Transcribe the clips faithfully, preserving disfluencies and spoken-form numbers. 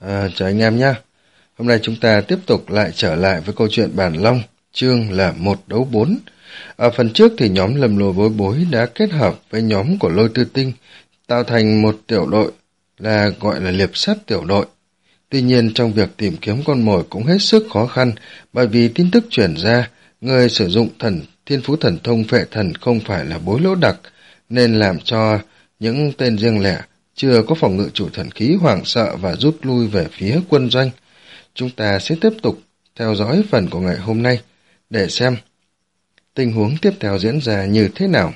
À, chào anh em nhé. Hôm nay chúng ta tiếp tục lại trở lại với câu chuyện Bản Long, chương là một đấu bốn. Ở phần trước thì nhóm Lầm Lồi Bối Bối đã kết hợp với nhóm của Lôi Tư Tinh, tạo thành một tiểu đội là gọi là liệp sát tiểu đội. Tuy nhiên trong việc tìm kiếm con mồi cũng hết sức khó khăn, bởi vì tin tức truyền ra, người sử dụng thần thiên phú thần thông phệ thần không phải là Bối Lỗ Đặc, nên làm cho những tên riêng lẻ chưa có phòng ngự chủ thần khí hoảng sợ và rút lui về phía quân doanh. Chúng ta sẽ tiếp tục theo dõi phần của ngày hôm nay để xem tình huống tiếp theo diễn ra như thế nào.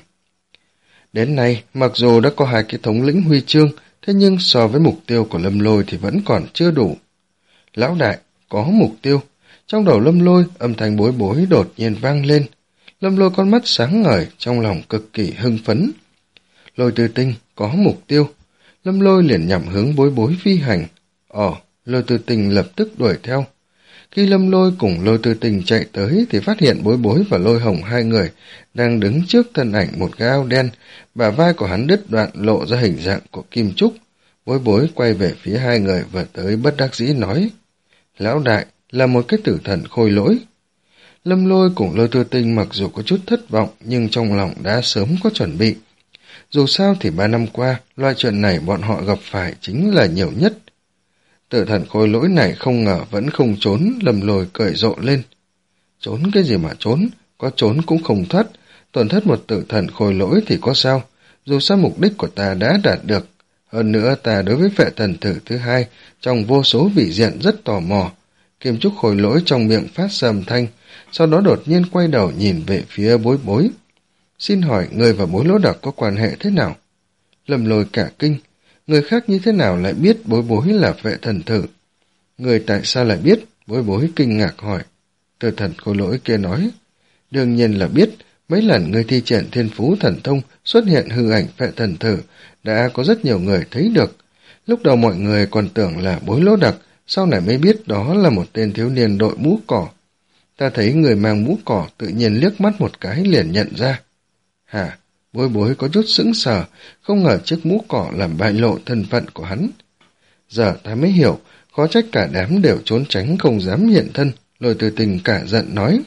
Đến nay, mặc dù đã có hai cái thống lĩnh huy chương, thế nhưng so với mục tiêu của Lâm Lôi thì vẫn còn chưa đủ. Lão đại, có mục tiêu. Trong đầu Lâm Lôi, âm thanh bối bối đột nhiên vang lên. Lâm Lôi con mắt sáng ngời, trong lòng cực kỳ hưng phấn. Lôi Tư Tinh, có mục tiêu. Lâm Lôi liền nhằm hướng bối bối phi hành. Ồ, Lôi Tư Tinh lập tức đuổi theo. Khi Lâm Lôi cùng Lôi Tư Tinh chạy tới thì phát hiện bối bối và Lôi Hồng hai người đang đứng trước thân ảnh một cái áo đen, bả vai của hắn đứt đoạn lộ ra hình dạng của kim trúc. Bối bối quay về phía hai người và tới bất đắc dĩ nói: Lão đại là một cái tử thần khôi lỗi. Lâm Lôi cùng Lôi Tư Tinh mặc dù có chút thất vọng nhưng trong lòng đã sớm có chuẩn bị. Dù sao thì ba năm qua, loại chuyện này bọn họ gặp phải chính là nhiều nhất. Tử thần khôi lỗi này không ngờ vẫn không trốn, Lâm Lôi cười rộ lên. Trốn cái gì mà trốn, có trốn cũng không thoát, tổn thất một tử thần khôi lỗi thì có sao, dù sao mục đích của ta đã đạt được. Hơn nữa ta đối với phệ thần thử thứ hai, trong vô số vị diện rất tò mò. Kim trúc khôi lỗi trong miệng phát ra âm thanh, sau đó đột nhiên quay đầu nhìn về phía bối bối. Xin hỏi người và Bối Lỗ Đặc có quan hệ thế nào? Lâm Lôi cả kinh, người khác như thế nào lại biết bối bối là phệ thần thử? Người tại sao lại biết? Bối bối kinh ngạc hỏi. Tử thần khôi lỗi kia nói, đương nhiên là biết, mấy lần người thi triển thiên phú thần thông xuất hiện hư ảnh phệ thần thử, đã có rất nhiều người thấy được. Lúc đầu mọi người còn tưởng là Bối Lỗ Đặc, sau này mới biết đó là một tên thiếu niên đội mũ cỏ. Ta thấy người mang mũ cỏ tự nhiên liếc mắt một cái liền nhận ra. Hả? Bối bối có chút sững sờ, không ngờ chiếc mũ cỏ làm bại lộ thân phận của hắn. Giờ ta mới hiểu, khó trách cả đám đều trốn tránh không dám hiện thân, Lôi Tư Tinh cả giận nói.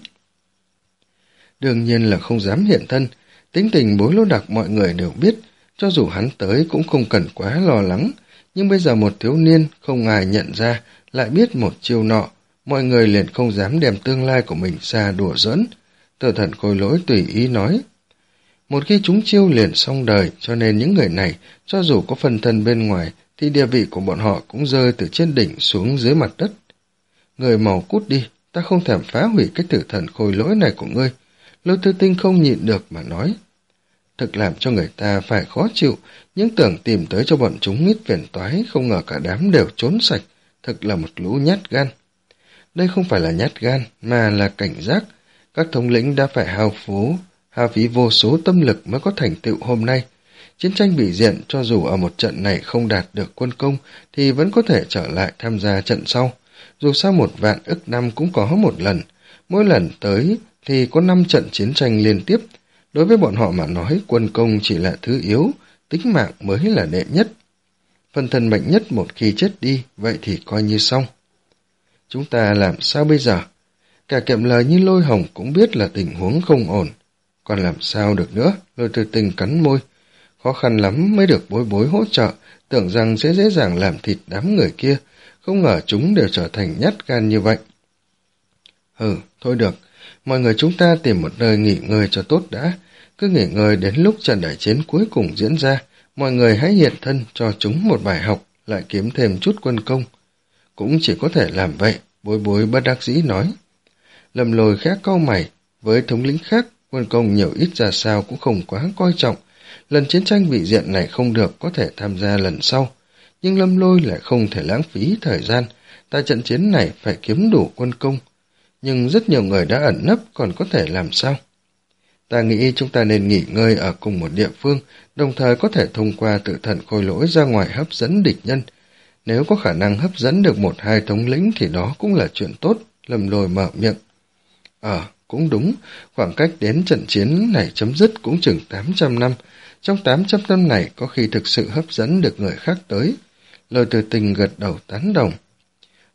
Đương nhiên là không dám hiện thân, tính tình Bối Lỗ Đặc mọi người đều biết, cho dù hắn tới cũng không cần quá lo lắng, nhưng bây giờ một thiếu niên không ai nhận ra, lại biết một chiêu nọ, mọi người liền không dám đem tương lai của mình ra đùa giỡn. Tử thần khôi lỗi tùy ý nói. Một khi chúng chiêu liền xong đời, cho nên những người này, cho dù có phần thân bên ngoài, thì địa vị của bọn họ cũng rơi từ trên đỉnh xuống dưới mặt đất. Người màu cút đi, ta không thèm phá hủy cái tử thần khôi lỗi này của ngươi. Lôi Tư Tinh không nhịn được mà nói. Thực làm cho người ta phải khó chịu, những tưởng tìm tới cho bọn chúng ít phiền toái, không ngờ cả đám đều trốn sạch, thực là một lũ nhát gan. Đây không phải là nhát gan, mà là cảnh giác. Các thống lĩnh đã phải hao phú, hao phí vô số tâm lực mới có thành tựu hôm nay. Chiến tranh bị diện, cho dù ở một trận này không đạt được quân công, thì vẫn có thể trở lại tham gia trận sau. Dù sao một vạn ức năm cũng có một lần, mỗi lần tới thì có năm trận chiến tranh liên tiếp. Đối với bọn họ mà nói, quân công chỉ là thứ yếu, tính mạng mới là đệ nhất. Phần thân mạnh nhất một khi chết đi, vậy thì coi như xong. Chúng ta làm sao bây giờ? Cả kiệm lời như Lôi Hồng cũng biết là tình huống không ổn. Còn làm sao được nữa? Lôi Tư Tinh cắn môi. Khó khăn lắm mới được bối bối hỗ trợ, tưởng rằng sẽ dễ dàng làm thịt đám người kia, không ngờ chúng đều trở thành nhát gan như vậy. Ừ, thôi được, mọi người chúng ta tìm một nơi nghỉ ngơi cho tốt đã, cứ nghỉ ngơi đến lúc trận đại chiến cuối cùng diễn ra, mọi người hãy hiện thân cho chúng một bài học, lại kiếm thêm chút quân công. Cũng chỉ có thể làm vậy, bối bối bất đắc dĩ nói. Lâm Lôi khẽ cau mày, với thống lĩnh khác, quân công nhiều ít ra sao cũng không quá coi trọng. Lần chiến tranh vị diện này không được có thể tham gia lần sau, nhưng Lâm Lôi lại không thể lãng phí thời gian, tại trận chiến này phải kiếm đủ quân công. Nhưng rất nhiều người đã ẩn nấp, còn có thể làm sao? Ta nghĩ chúng ta nên nghỉ ngơi ở cùng một địa phương, đồng thời có thể thông qua tự thần khôi lỗi ra ngoài hấp dẫn địch nhân. Nếu có khả năng hấp dẫn được một hai thống lĩnh thì đó cũng là chuyện tốt, Lâm Lôi mở miệng. Ờ, cũng đúng, khoảng cách đến trận chiến này chấm dứt cũng chừng tám trăm năm. Trong tám trăm năm này có khi thực sự hấp dẫn được người khác tới. Lôi Tư Tinh gật đầu tán đồng.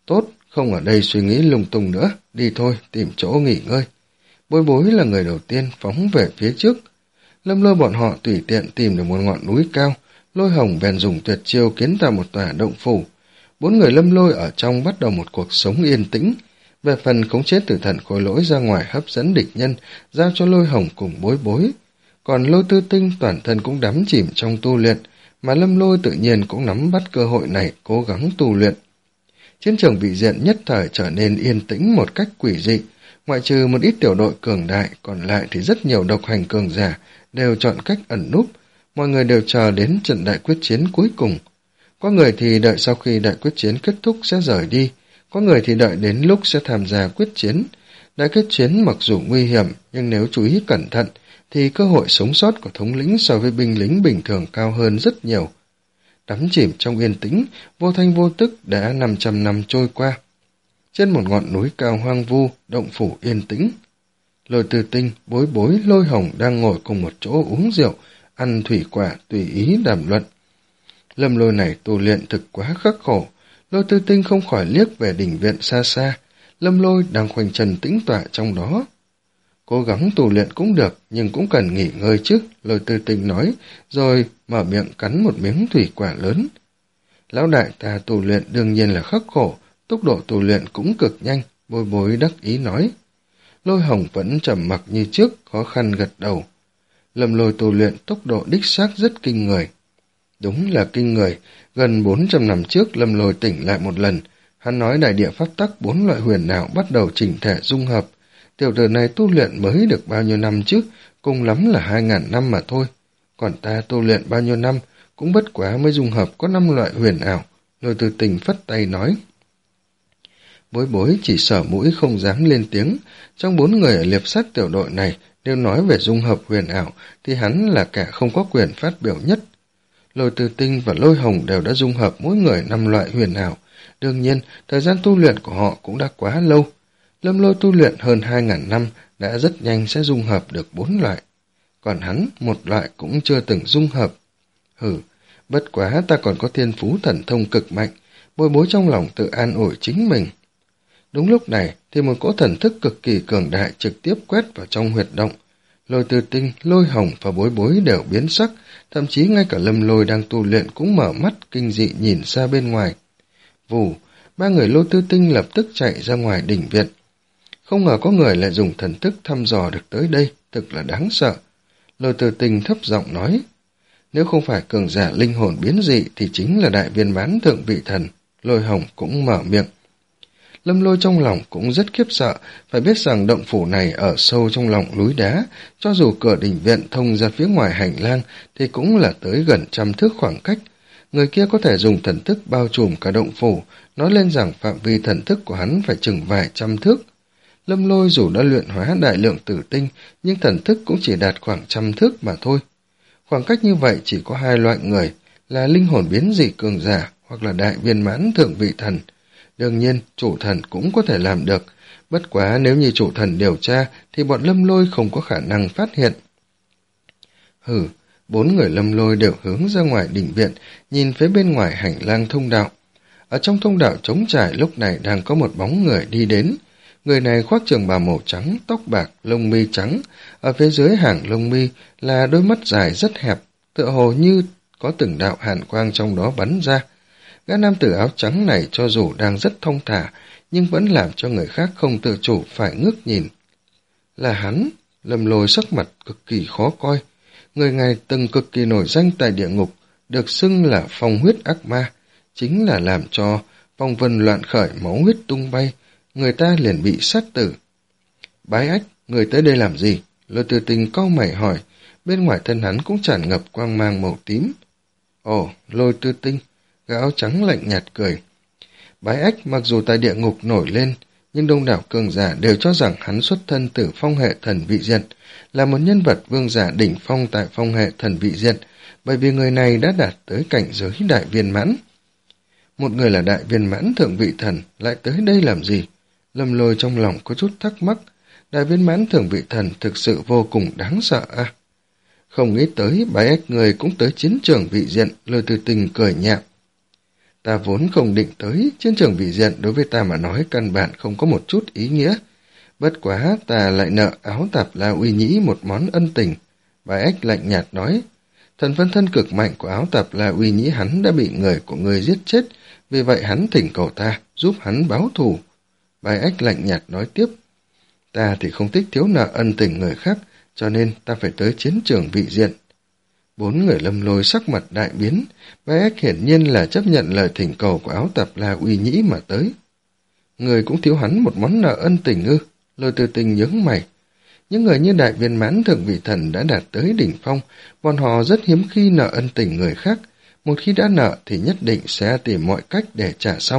Tốt, không ở đây suy nghĩ lung tung nữa, đi thôi, tìm chỗ nghỉ ngơi. Bối Bối là người đầu tiên phóng về phía trước. Lâm Lôi bọn họ tùy tiện tìm được một ngọn núi cao, Lôi Hồng bèn dùng tuyệt chiêu kiến tạo một tòa động phủ. Bốn người Lâm Lôi ở trong bắt đầu một cuộc sống yên tĩnh. Về phần khống chế tử thần khối lỗi ra ngoài hấp dẫn địch nhân, giao cho Lôi Hồng cùng Bối Bối. Còn Lôi Tư Tinh toàn thân cũng đắm chìm trong tu luyện, mà Lâm Lôi tự nhiên cũng nắm bắt cơ hội này cố gắng tu luyện. Chiến trường vị diện nhất thời trở nên yên tĩnh một cách quỷ dị, ngoại trừ một ít tiểu đội cường đại, còn lại thì rất nhiều độc hành cường giả đều chọn cách ẩn núp, mọi người đều chờ đến trận đại quyết chiến cuối cùng. Có người thì đợi sau khi đại quyết chiến kết thúc sẽ rời đi, có người thì đợi đến lúc sẽ tham gia quyết chiến. Đại quyết chiến mặc dù nguy hiểm, nhưng nếu chú ý cẩn thận, thì cơ hội sống sót của thống lĩnh so với binh lính bình thường cao hơn rất nhiều. Đắm chìm trong yên tĩnh, vô thanh vô tức đã năm trăm năm trôi qua. Trên một ngọn núi cao hoang vu, động phủ yên tĩnh, Lôi Tư Tinh, Bối Bối, Lôi Hồng đang ngồi cùng một chỗ uống rượu, ăn thủy quả, tùy ý đàm luận. Lâm Lôi này tu luyện thực quá khắc khổ. Lôi Tư Tinh không khỏi liếc về đỉnh viện xa xa. Lâm Lôi đang khoanh chân tĩnh tọa trong đó. Cố gắng tu luyện cũng được, nhưng cũng cần nghỉ ngơi trước, Lôi Tư Tinh nói, rồi mở miệng cắn một miếng thủy quả lớn. Lão đại ta tu luyện đương nhiên là khắc khổ, tốc độ tu luyện cũng cực nhanh, Bối Bối đắc ý nói. Lôi Hồng vẫn trầm mặc như trước, khó khăn gật đầu. Lâm Lôi tu luyện tốc độ đích xác rất kinh người. Đúng là kinh người, gần bốn trăm năm trước Lâm Lôi tỉnh lại một lần, hắn nói đại địa pháp tắc bốn loại huyền ảo bắt đầu chỉnh thể dung hợp. Tiểu tử này tu luyện mới được bao nhiêu năm chứ, cùng lắm là hai ngàn năm mà thôi. Còn ta tu luyện bao nhiêu năm, cũng bất quá mới dung hợp có năm loại huyền ảo, Lôi Tư Tinh phất tay nói. Bối Bối chỉ sở mũi không dám lên tiếng, trong bốn người ở liệp sát tiểu đội này, nếu nói về dung hợp huyền ảo, thì hắn là kẻ không có quyền phát biểu nhất. Lôi Tư Tinh và Lôi Hồng đều đã dung hợp mỗi người năm loại huyền ảo, đương nhiên, thời gian tu luyện của họ cũng đã quá lâu. Lâm Lôi tu luyện hơn hai ngàn năm, đã rất nhanh sẽ dung hợp được bốn loại. Còn hắn, một loại cũng chưa từng dung hợp. Hừ, bất quá ta còn có thiên phú thần thông cực mạnh, Bối Bối trong lòng tự an ủi chính mình. Đúng lúc này, thì một cỗ thần thức cực kỳ cường đại trực tiếp quét vào trong huyệt động. Lôi Tư Tinh, Lôi Hồng và Bối Bối đều biến sắc, thậm chí ngay cả Lâm Lôi đang tu luyện cũng mở mắt kinh dị nhìn ra bên ngoài. Vù, ba người Lôi Tư Tinh lập tức chạy ra ngoài đỉnh viện. Không ngờ có người lại dùng thần thức thăm dò được tới đây, thực là đáng sợ. Lôi Tư Tinh thấp giọng nói, nếu không phải cường giả linh hồn biến dị thì chính là đại viên mãn thượng vị thần. Lôi Hồng cũng mở miệng. Lâm Lôi trong lòng cũng rất khiếp sợ, phải biết rằng động phủ này ở sâu trong lòng núi đá, cho dù cửa đình viện thông ra phía ngoài hành lang thì cũng là tới gần trăm thước khoảng cách. Người kia có thể dùng thần thức bao trùm cả động phủ, nói lên rằng phạm vi thần thức của hắn phải chừng vài trăm thước. Lâm Lôi dù đã luyện hóa đại lượng tử tinh, nhưng thần thức cũng chỉ đạt khoảng trăm thước mà thôi. Khoảng cách như vậy chỉ có hai loại người, là linh hồn biến dị cường giả hoặc là đại viên mãn thượng vị thần. Đương nhiên, chủ thần cũng có thể làm được, bất quá nếu như chủ thần điều tra thì bọn Lâm Lôi không có khả năng phát hiện. Hừ, bốn người Lâm Lôi đều hướng ra ngoài đình viện, nhìn phía bên ngoài hành lang thông đạo. Ở trong thông đạo trống trải lúc này đang có một bóng người đi đến. Người này khoác trường bào màu trắng, tóc bạc, lông mi trắng. Ở phía dưới hàng lông mi là đôi mắt dài rất hẹp, tựa hồ như có từng đạo hàn quang trong đó bắn ra. Gã nam tử áo trắng này cho dù đang rất thong thả, nhưng vẫn làm cho người khác không tự chủ phải ngước nhìn. Là hắn, Lâm Lôi sắc mặt cực kỳ khó coi. Người này từng cực kỳ nổi danh tại địa ngục, được xưng là phong huyết ác ma, chính là làm cho phong vân loạn khởi, máu huyết tung bay, người ta liền bị sát tử. Bái Ách, người tới đây làm gì? Lôi Tư Tinh cau mày hỏi, bên ngoài thân hắn cũng tràn ngập quang mang màu tím. Ồ, Lôi Tư Tinh, gã áo trắng lạnh nhạt cười. Bái Ách mặc dù tại địa ngục nổi lên, nhưng đông đảo cường giả đều cho rằng hắn xuất thân từ phong hệ thần vị diện, là một nhân vật vương giả đỉnh phong tại phong hệ thần vị diện, bởi vì người này đã đạt tới cảnh giới đại viên mãn. Một người là đại viên mãn thượng vị thần lại tới đây làm gì? Lâm Lôi trong lòng có chút thắc mắc, đại viên mãn thượng vị thần thực sự vô cùng đáng sợ à? Không nghĩ tới Bái Ách người cũng tới chiến trường vị diện, Lôi Tư Tinh cười nhạo. Ta vốn không định tới, chiến trường vị diện đối với ta mà nói căn bản không có một chút ý nghĩa. Bất quá ta lại nợ Áo Tạp La Uy Nhĩ một món ân tình. Bái Ách lạnh nhạt nói, thần phân thân cực mạnh của Áo Tạp La Uy Nhĩ hắn đã bị người của ngươi giết chết, vì vậy hắn thỉnh cầu ta giúp hắn báo thù. Bái Ách lạnh nhạt nói tiếp, ta thì không thích thiếu nợ ân tình người khác, cho nên ta phải tới chiến trường vị diện. Bốn người Lâm Lôi sắc mặt đại biến, Bái Ách hiển nhiên là chấp nhận lời thỉnh cầu của Áo Tạp La Uy Nhĩ mà tới. Người cũng thiếu hắn một món nợ ân tình ư? Lôi Tư Tinh nhướng mày. Những người như đại viên mãn thượng vị thần đã đạt tới đỉnh phong, bọn họ rất hiếm khi nợ ân tình người khác. Một khi đã nợ thì nhất định sẽ tìm mọi cách để trả xong.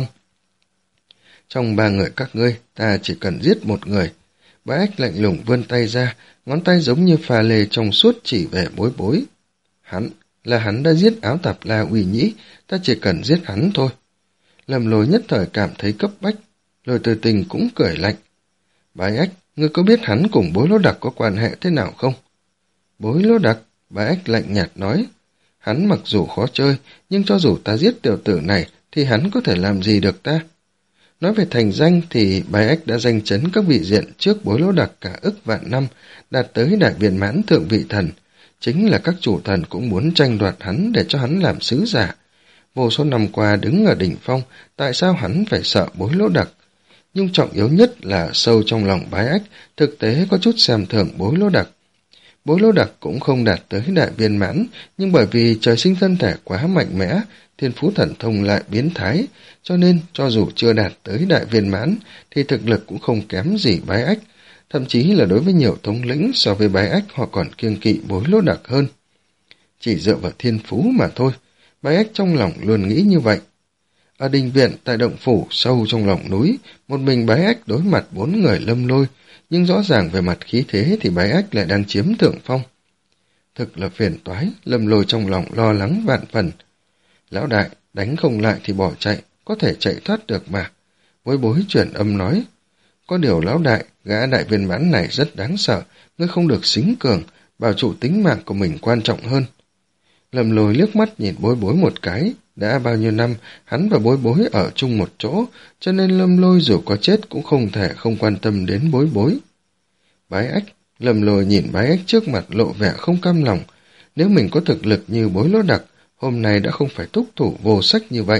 Trong ba người các ngươi, ta chỉ cần giết một người. Bái Ách lạnh lùng vươn tay ra, ngón tay giống như pha lê trong suốt chỉ về Bối Bối. Hắn, là hắn đã giết Áo Tạp La Uy Nhĩ, ta chỉ cần giết hắn thôi. Lâm Lôi nhất thời cảm thấy cấp bách, Lôi Tư Tinh cũng cười lạnh. Bái Ách, ngươi có biết hắn cùng Bối Lỗ Đặc có quan hệ thế nào không? Bối Lỗ Đặc, Bái Ách lạnh nhạt nói, hắn mặc dù khó chơi, nhưng cho dù ta giết tiểu tử này, thì hắn có thể làm gì được ta? Nói về thành danh thì Bái Ách đã danh chấn các vị diện trước Bối Lỗ Đặc cả ức vạn năm, đạt tới đại viên mãn thượng vị thần. Chính là các chủ thần cũng muốn tranh đoạt hắn để cho hắn làm sứ giả. Vô số năm qua đứng ở đỉnh phong, tại sao hắn phải sợ Bối Lỗ Đặc? Nhưng trọng yếu nhất là sâu trong lòng Bái Ách, thực tế có chút xem thường Bối Lỗ Đặc. Bối Lỗ Đặc cũng không đạt tới đại viên mãn, nhưng bởi vì trời sinh thân thể quá mạnh mẽ, thiên phú thần thông lại biến thái, cho nên cho dù chưa đạt tới đại viên mãn, thì thực lực cũng không kém gì Bái Ách, thậm chí là đối với nhiều thống lĩnh so với Bái Ách họ còn kiêng kỵ Bối Lỗ Đặc hơn. Chỉ dựa vào thiên phú mà thôi, Bái Ách trong lòng luôn nghĩ như vậy. Ở đình viện tại động phủ sâu trong lòng núi, một mình Bái Ách đối mặt bốn người Lâm Lôi, nhưng rõ ràng về mặt khí thế thì Bái Ách lại đang chiếm thượng phong. Thực là phiền toái, Lâm Lôi trong lòng lo lắng vạn phần. Lão đại, đánh không lại thì bỏ chạy, có thể chạy thoát được mà. Bối Bối chuyển âm nói, có điều lão đại, gã đại viên mãn này rất đáng sợ, ngươi không được xính cường, bảo trụ tính mạng của mình quan trọng hơn. Lâm Lôi liếc mắt nhìn Bối Bối một cái, đã bao nhiêu năm hắn và Bối Bối ở chung một chỗ, cho nên Lâm Lôi dù có chết cũng không thể không quan tâm đến Bối Bối. Bái Ách, Lâm Lôi nhìn Bái Ách trước mặt lộ vẻ không cam lòng, nếu mình có thực lực như Bối Lỗ Đặc, hôm nay đã không phải thúc thủ vô sách như vậy.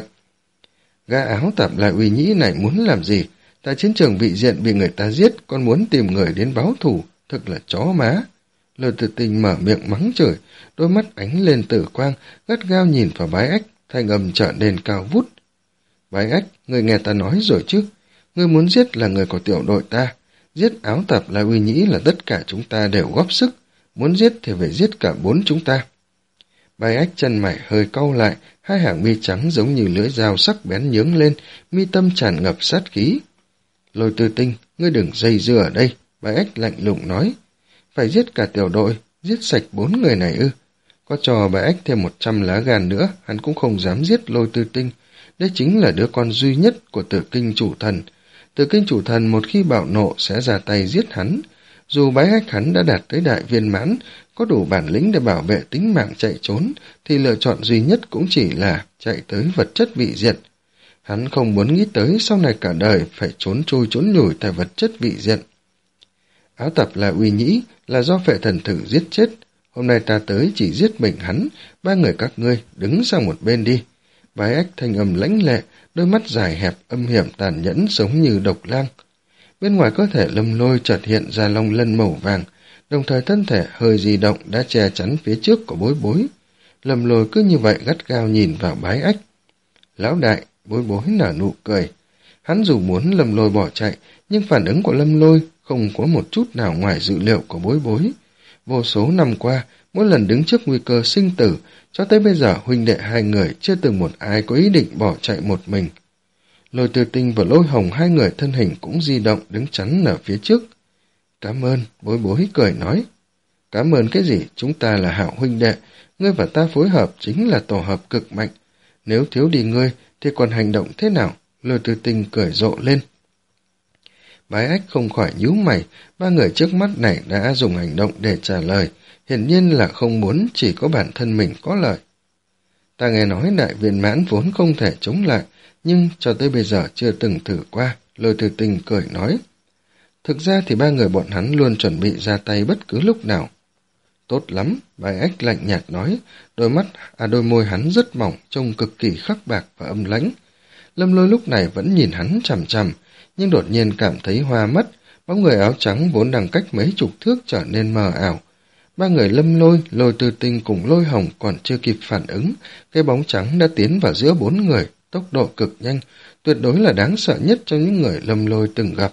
Gã Áo Tạp La Uy Nhĩ này muốn làm gì? Tại chiến trường vị diện bị người ta giết, còn muốn tìm người đến báo thù, thực là chó má. Lôi Tư Tinh mở miệng mắng chửi, đôi mắt ánh lên tử quang, gắt gao nhìn vào Bái Ách, thanh âm trở nên cao vút. Bái Ách, người nghe ta nói rồi chứ, người muốn giết là người của tiểu đội ta, giết Áo Tạp La Uy Nhĩ là tất cả chúng ta đều góp sức, muốn giết thì phải giết cả bốn chúng ta. Bái Ách chân mày hơi cau lại, hai hàng mi trắng giống như lưỡi dao sắc bén nhướng lên, mi tâm tràn ngập sát khí. Lôi Tư Tinh, ngươi đừng dây dưa ở đây, Bái Ách lạnh lùng nói. Phải giết cả tiểu đội, giết sạch bốn người này ư? Có cho Bái Ách thêm một trăm lá gan nữa, hắn cũng không dám giết Lôi Tư Tinh. Đây chính là đứa con duy nhất của Tử Kinh Chủ Thần. Tử Kinh Chủ Thần một khi bạo nộ sẽ ra tay giết hắn. Dù Bái Ách hắn đã đạt tới đại viên mãn, có đủ bản lĩnh để bảo vệ tính mạng chạy trốn, thì lựa chọn duy nhất cũng chỉ là chạy tới vật chất vị diện. Hắn không muốn nghĩ tới sau này cả đời phải trốn trôi trốn nhủi tại vật chất vị diện. Áo Tạp La Uy Nhĩ là do phệ thần thử giết chết. Hôm nay ta tới chỉ giết mình hắn, ba người các ngươi đứng sang một bên đi. Bái Ách thanh âm lãnh lệ, đôi mắt dài hẹp âm hiểm tàn nhẫn giống như độc lang. Bên ngoài cơ thể Lâm Lôi chợt hiện ra long lân màu vàng, đồng thời thân thể hơi di động đã che chắn phía trước của Bối Bối. Lâm Lôi cứ như vậy gắt gao nhìn vào Bái Ách. Lão đại, Bối Bối nở nụ cười. Hắn dù muốn Lâm Lôi bỏ chạy, nhưng phản ứng của Lâm Lôi không có một chút nào ngoài dự liệu của Bối Bối. Vô số năm qua, mỗi lần đứng trước nguy cơ sinh tử, cho tới bây giờ huynh đệ hai người chưa từng một ai có ý định bỏ chạy một mình. Lôi Tư Tinh và Lôi Hồng hai người thân hình cũng di động đứng chắn ở phía trước. Cảm ơn, Bối Bối cười nói. Cảm ơn cái gì, chúng ta là hảo huynh đệ, ngươi và ta phối hợp chính là tổ hợp cực mạnh. Nếu thiếu đi ngươi thì còn hành động thế nào? Lôi Tư Tinh cười rộ lên. Bái Ách không khỏi nhíu mày, ba người trước mắt này đã dùng hành động để trả lời, hiển nhiên là không muốn chỉ có bản thân mình có lợi. Ta nghe nói đại viên mãn vốn không thể chống lại, nhưng cho tới bây giờ chưa từng thử qua, Lôi Tư Tinh cười nói. Thực ra thì ba người bọn hắn luôn chuẩn bị ra tay bất cứ lúc nào. Tốt lắm, Bái Ách lạnh nhạt nói, đôi mắt, à đôi môi hắn rất mỏng, trông cực kỳ khắc bạc và âm lãnh. Lâm Lôi lúc này vẫn nhìn hắn chằm chằm, nhưng đột nhiên cảm thấy hoa mất, bóng người áo trắng vốn đang cách mấy chục thước trở nên mờ ảo. Ba người Lâm Lôi, Lôi Tư Tinh cùng Lôi Hồng còn chưa kịp phản ứng, cái bóng trắng đã tiến vào giữa bốn người, tốc độ cực nhanh, tuyệt đối là đáng sợ nhất trong những người Lâm Lôi từng gặp.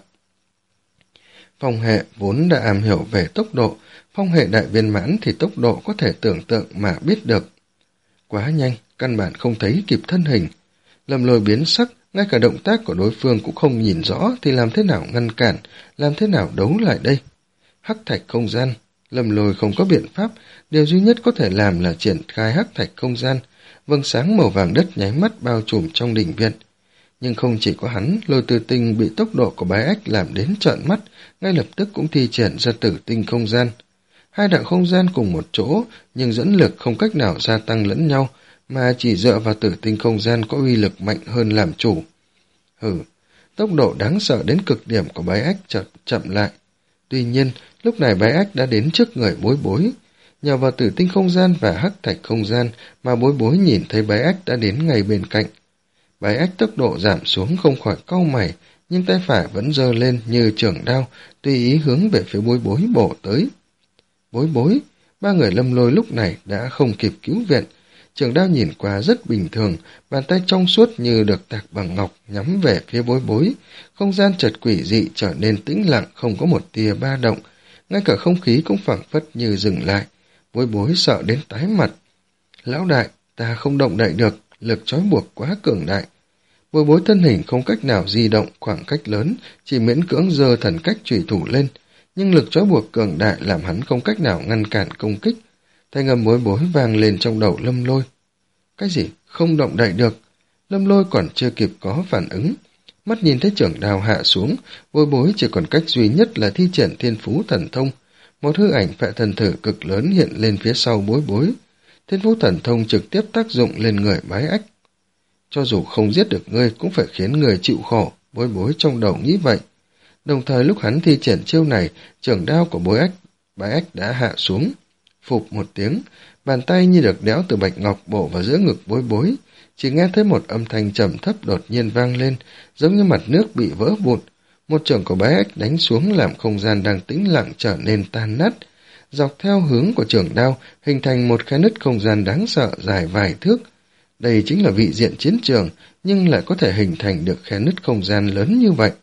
Phong hệ vốn đã am hiểu về tốc độ, phong hệ đại viên mãn thì tốc độ có thể tưởng tượng mà biết được. Quá nhanh, căn bản không thấy kịp thân hình. Lâm Lôi biến sắc, ngay cả động tác của đối phương cũng không nhìn rõ thì làm thế nào ngăn cản, làm thế nào đấu lại đây. Hắc thạch không gian, Lâm Lôi không có biện pháp, điều duy nhất có thể làm là triển khai hắc thạch không gian, vầng sáng màu vàng đất nháy mắt bao trùm trong đình viện. Nhưng không chỉ có hắn, Lôi Tư Tinh bị tốc độ của Bái Ách làm đến trợn mắt, ngay lập tức cũng thi triển ra tử tinh không gian. Hai đạo không gian cùng một chỗ, nhưng dẫn lực không cách nào gia tăng lẫn nhau, mà chỉ dựa vào tử tinh không gian có uy lực mạnh hơn làm chủ. Hừ, tốc độ đáng sợ đến cực điểm của Bái Ách chợt chậm lại. Tuy nhiên, lúc này Bái Ách đã đến trước người Bối Bối. Nhờ vào tử tinh không gian và hắc thạch không gian mà Bối Bối nhìn thấy Bái Ách đã đến ngay bên cạnh. Bái Ách tốc độ giảm xuống không khỏi cau mày, nhưng tay phải vẫn giơ lên như trường đao, tùy ý hướng về phía Bối Bối bổ tới. Bối Bối, ba người Lâm Lôi lúc này đã không kịp cứu viện. Trường đao nhìn qua rất bình thường, bàn tay trong suốt như được tạc bằng ngọc nhắm về phía Bối Bối. Không gian chợt quỷ dị trở nên tĩnh lặng, không có một tia ba động. Ngay cả không khí cũng phảng phất như dừng lại. Bối Bối sợ đến tái mặt. Lão đại, ta không động đậy được, lực trói buộc quá cường đại. Bối Bối thân hình không cách nào di động khoảng cách lớn, chỉ miễn cưỡng giơ thần cách chủy thủ lên. Nhưng lực trói buộc cường đại làm hắn không cách nào ngăn cản công kích. Thanh âm Bối Bối vang lên trong đầu Lâm Lôi. Cái gì? Không động đậy được? Lâm Lôi còn chưa kịp có phản ứng. Mắt nhìn thấy trưởng đao hạ xuống, Bối Bối chỉ còn cách duy nhất là thi triển thiên phú thần thông. Một hư ảnh phệ thần thử cực lớn hiện lên phía sau Bối Bối. Thiên phú thần thông trực tiếp tác dụng lên người Bái Ách. Cho dù không giết được ngươi cũng phải khiến người chịu khổ, Bối Bối trong đầu nghĩ vậy. Đồng thời lúc hắn thi triển chiêu này, trưởng đao của Bối Ách, Bái Ách đã hạ xuống. Phụp một tiếng, bàn tay như được đẽo từ bạch ngọc bổ vào giữa ngực Bối Bối. Chỉ nghe thấy một âm thanh trầm thấp đột nhiên vang lên, giống như mặt nước bị vỡ vụn. Một chưởng của Bái Ách đánh xuống làm không gian đang tĩnh lặng trở nên tan nát. Dọc theo hướng của chưởng đao, hình thành một khe nứt không gian đáng sợ dài vài thước. Đây chính là vị diện chiến trường, nhưng lại có thể hình thành được khe nứt không gian lớn như vậy.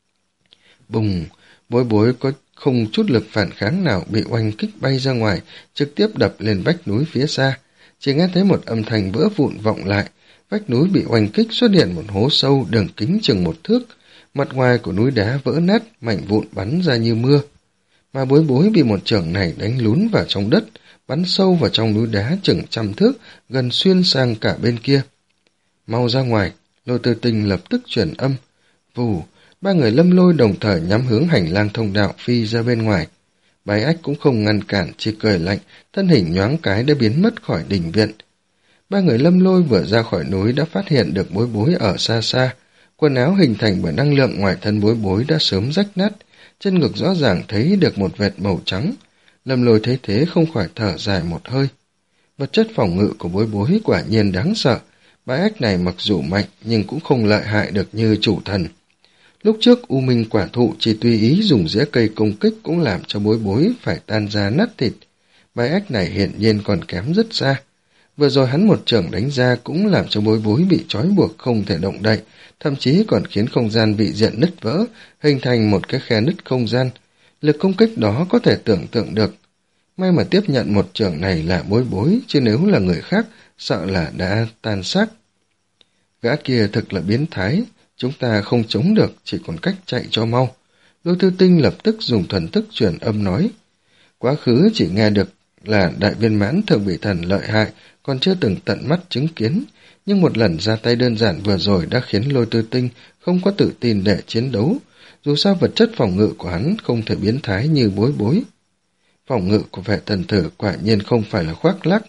Bùng, Bối Bối có không chút lực phản kháng nào bị oanh kích bay ra ngoài, trực tiếp đập lên vách núi phía xa. Chỉ nghe thấy một âm thanh vỡ vụn vọng lại, vách núi bị oanh kích xuất hiện một hố sâu đường kính chừng một thước, mặt ngoài của núi đá vỡ nát, mảnh vụn bắn ra như mưa. Mà Bối Bối bị một chưởng này đánh lún vào trong đất, bắn sâu vào trong núi đá chừng trăm thước, gần xuyên sang cả bên kia. Mau ra ngoài, Lôi Tư Tinh lập tức truyền âm. Vù, ba người Lâm Lôi đồng thời nhắm hướng hành lang thông đạo phi ra bên ngoài. Bái Ách cũng không ngăn cản, chỉ cười lạnh, thân hình nhoáng cái đã biến mất khỏi đình viện. Ba người Lâm Lôi vừa ra khỏi núi đã phát hiện được Bối Bối ở xa xa. Quần áo hình thành bởi năng lượng ngoài thân Bối Bối đã sớm rách nát, trên ngực rõ ràng thấy được một vệt màu trắng. Lâm Lôi thấy thế không khỏi thở dài một hơi. Vật chất phòng ngự của Bối Bối quả nhiên đáng sợ. Bái Ách này mặc dù mạnh nhưng cũng không lợi hại được như chủ thần. Lúc trước U Minh quả thụ chỉ tùy ý dùng rễ cây công kích cũng làm cho Bối Bối phải tan ra nát thịt. Bái Ách này hiện nhiên còn kém rất xa. Vừa rồi hắn một chưởng đánh ra cũng làm cho Bối Bối bị trói buộc không thể động đậy, thậm chí còn khiến không gian bị diện nứt vỡ, hình thành một cái khe nứt không gian. Lực công kích đó có thể tưởng tượng được. May mà tiếp nhận một chưởng này là Bối Bối, chứ nếu là người khác, sợ là đã tan xác. Gã kia thực là biến thái, chúng ta không chống được, chỉ còn cách chạy cho mau. Lôi Tư Tinh lập tức dùng thần thức truyền âm nói. Quá khứ chỉ nghe được là đại viên mãn thượng vị thần lợi hại, còn chưa từng tận mắt chứng kiến, nhưng một lần ra tay đơn giản vừa rồi đã khiến Lôi Tư Tinh không có tự tin để chiến đấu. Dù sao vật chất phòng ngự của hắn không thể biến thái như Bối Bối. Phòng ngự của vệ thần thử quả nhiên không phải là khoác lác.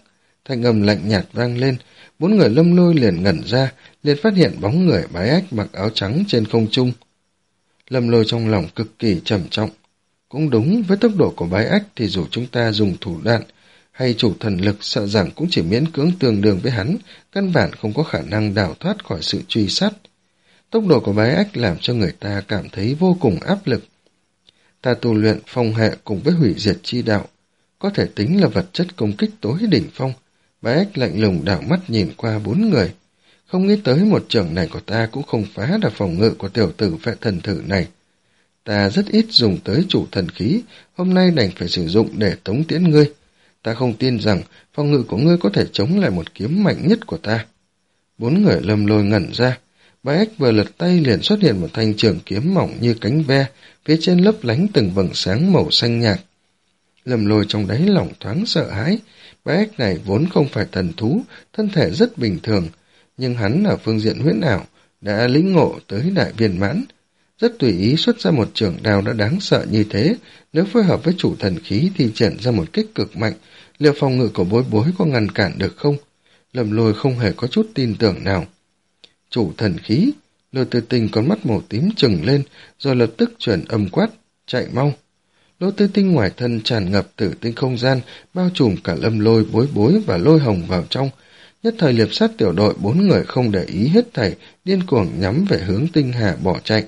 Thanh âm lạnh nhạt vang lên, bốn người Lâm Lôi liền ngẩn ra, liền phát hiện bóng người Bái Ách mặc áo trắng trên không trung. Lâm Lôi trong lòng cực kỳ trầm trọng. Cũng đúng, với tốc độ của Bái Ách thì dù chúng ta dùng thủ đoạn hay chủ thần lực sợ rằng cũng chỉ miễn cưỡng tương đương với hắn, căn bản không có khả năng đào thoát khỏi sự truy sát. Tốc độ của Bái Ách làm cho người ta cảm thấy vô cùng áp lực. Ta tu luyện phong hệ cùng với hủy diệt chi đạo, có thể tính là vật chất công kích tối đỉnh phong. Bái Ách lạnh lùng đảo mắt nhìn qua bốn người. Không nghĩ tới một trường này của ta cũng không phá được phòng ngự của tiểu tử vệ thần thử này. Ta rất ít dùng tới chủ thần khí, hôm nay đành phải sử dụng để tống tiễn ngươi. Ta không tin rằng phòng ngự của ngươi có thể chống lại một kiếm mạnh nhất của ta. Bốn người Lâm Lôi ngẩn ra. Bái Ách vừa lật tay liền xuất hiện một thanh trường kiếm mỏng như cánh ve, phía trên lấp lánh từng vầng sáng màu xanh nhạt. Lâm Lôi trong đáy lòng thoáng sợ hãi. Bái Ách này vốn không phải thần thú, thân thể rất bình thường, nhưng hắn ở phương diện huyễn ảo đã lĩnh ngộ tới đại viên mãn. Rất tùy ý xuất ra một trường đao đã đáng sợ như thế, nếu phối hợp với chủ thần khí thì triển ra một kích cực mạnh, liệu phòng ngự của Bối Bối có ngăn cản được không? Lâm Lôi không hề có chút tin tưởng nào. Chủ thần khí, Lôi Tư Tinh con mắt màu tím trừng lên, rồi lập tức chuyển âm quát, chạy mau. Lôi Tư Tinh ngoài thân tràn ngập tử tinh không gian, bao trùm cả Lâm Lôi, Bối Bối và Lôi Hồng vào trong. Nhất thời liệp sát tiểu đội bốn người không để ý hết thảy, điên cuồng nhắm về hướng tinh hà bỏ chạy.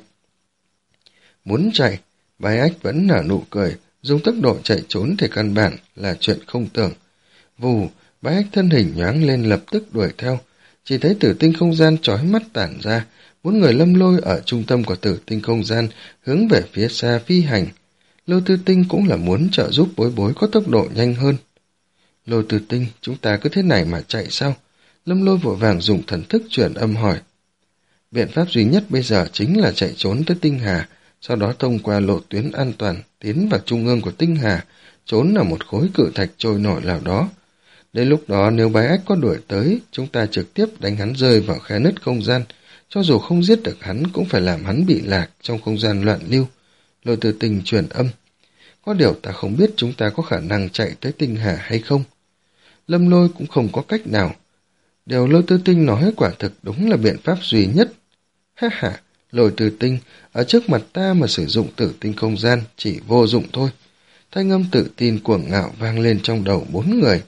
Muốn chạy, Bái Ách vẫn nở nụ cười, dùng tốc độ chạy trốn thì căn bản là chuyện không tưởng. Vù, Bái Ách thân hình nhoáng lên lập tức đuổi theo, chỉ thấy tử tinh không gian chói mắt tản ra, bốn người Lâm Lôi ở trung tâm của tử tinh không gian hướng về phía xa phi hành. Lôi Tư Tinh cũng là muốn trợ giúp Bối Bối có tốc độ nhanh hơn. Lôi Tư Tinh, chúng ta cứ thế này mà chạy sao? Lâm Lôi vội vàng dùng thần thức truyền âm hỏi. Biện pháp duy nhất bây giờ chính là chạy trốn tới tinh hà, sau đó thông qua lộ tuyến an toàn tiến vào trung ương của tinh hà, trốn ở một khối cự thạch trôi nổi nào đó. Đến lúc đó nếu Bái Ách có đuổi tới, chúng ta trực tiếp đánh hắn rơi vào khe nứt không gian, cho dù không giết được hắn cũng phải làm hắn bị lạc trong không gian loạn lưu. Lôi Tư Tinh truyền âm. Có điều ta không biết chúng ta có khả năng chạy tới tinh hà hay không. Lâm Lôi cũng không có cách nào. Điều Lôi Tư Tinh nói quả thực đúng là biện pháp duy nhất. Ha ha, Lôi Tư Tinh, ở trước mặt ta mà sử dụng tử tinh không gian chỉ vô dụng thôi. Thanh âm tự tin cuồng ngạo vang lên trong đầu bốn người.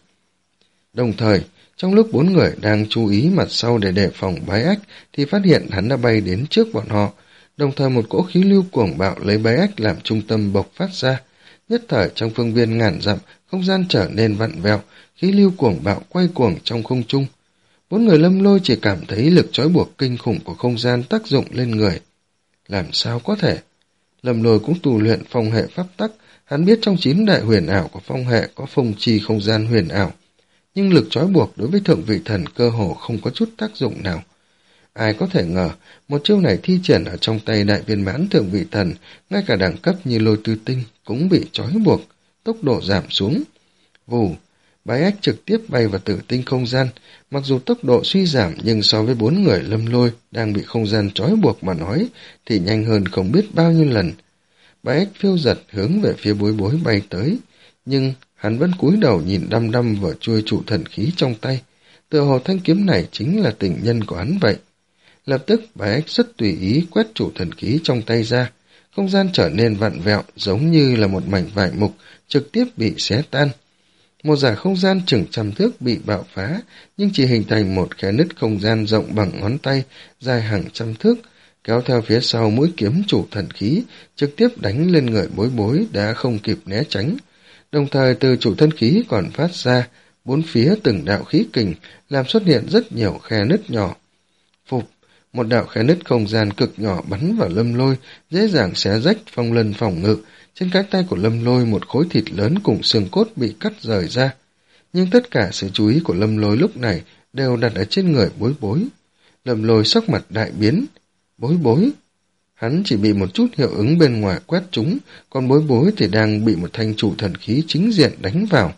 Đồng thời, trong lúc bốn người đang chú ý mặt sau để đề phòng Bái Ách thì phát hiện hắn đã bay đến trước bọn họ. Đồng thời một cỗ khí lưu cuồng bạo lấy Bái Ách làm trung tâm bộc phát ra. Nhất thời trong phương viên ngàn dặm, không gian trở nên vặn vẹo, khí lưu cuồng bạo quay cuồng trong không trung. Bốn người Lâm Lôi chỉ cảm thấy lực trói buộc kinh khủng của không gian tác dụng lên người. Làm sao có thể? Lâm Lôi cũng tu luyện phong hệ pháp tắc, hắn biết trong chín đại huyền ảo của phong hệ có phong trì không gian huyền ảo. Nhưng lực trói buộc đối với thượng vị thần cơ hồ không có chút tác dụng nào. Ai có thể ngờ, một chiêu này thi triển ở trong tay đại viên mãn thượng vị thần, ngay cả đẳng cấp như Lôi Tư Tinh cũng bị trói buộc, tốc độ giảm xuống. Vù, Bái Ách trực tiếp bay vào tử tinh không gian, mặc dù tốc độ suy giảm nhưng so với bốn người Lâm Lôi đang bị không gian trói buộc mà nói thì nhanh hơn không biết bao nhiêu lần. Bái Ách phiêu giật hướng về phía Bối Bối bay tới, nhưng hắn vẫn cúi đầu nhìn đăm đăm vào chuôi trụ thần khí trong tay, tựa hồ thanh kiếm này chính là tình nhân của hắn vậy. Lập tức Bái Ách rất tùy ý quét trụ thần khí trong tay ra, không gian trở nên vặn vẹo giống như là một mảnh vải mục trực tiếp bị xé tan. Một dải không gian chừng trăm thước bị bạo phá, nhưng chỉ hình thành một khe nứt không gian rộng bằng ngón tay, dài hàng trăm thước, kéo theo phía sau mũi kiếm chủ thần khí, trực tiếp đánh lên người Bối Bối đã không kịp né tránh. Đồng thời từ chủ thân khí còn phát ra, bốn phía từng đạo khí kình, làm xuất hiện rất nhiều khe nứt nhỏ. Phục, một đạo khe nứt không gian cực nhỏ bắn vào Lâm Lôi, dễ dàng xé rách phong lân phòng ngự. Trên cánh tay của Lâm Lôi một khối thịt lớn cùng xương cốt bị cắt rời ra. Nhưng tất cả sự chú ý của Lâm Lôi lúc này đều đặt ở trên người Bối Bối. Lâm Lôi sắc mặt đại biến. Bối Bối. Hắn chỉ bị một chút hiệu ứng bên ngoài quét trúng, còn Bối Bối thì đang bị một thanh chủ thần khí chính diện đánh vào.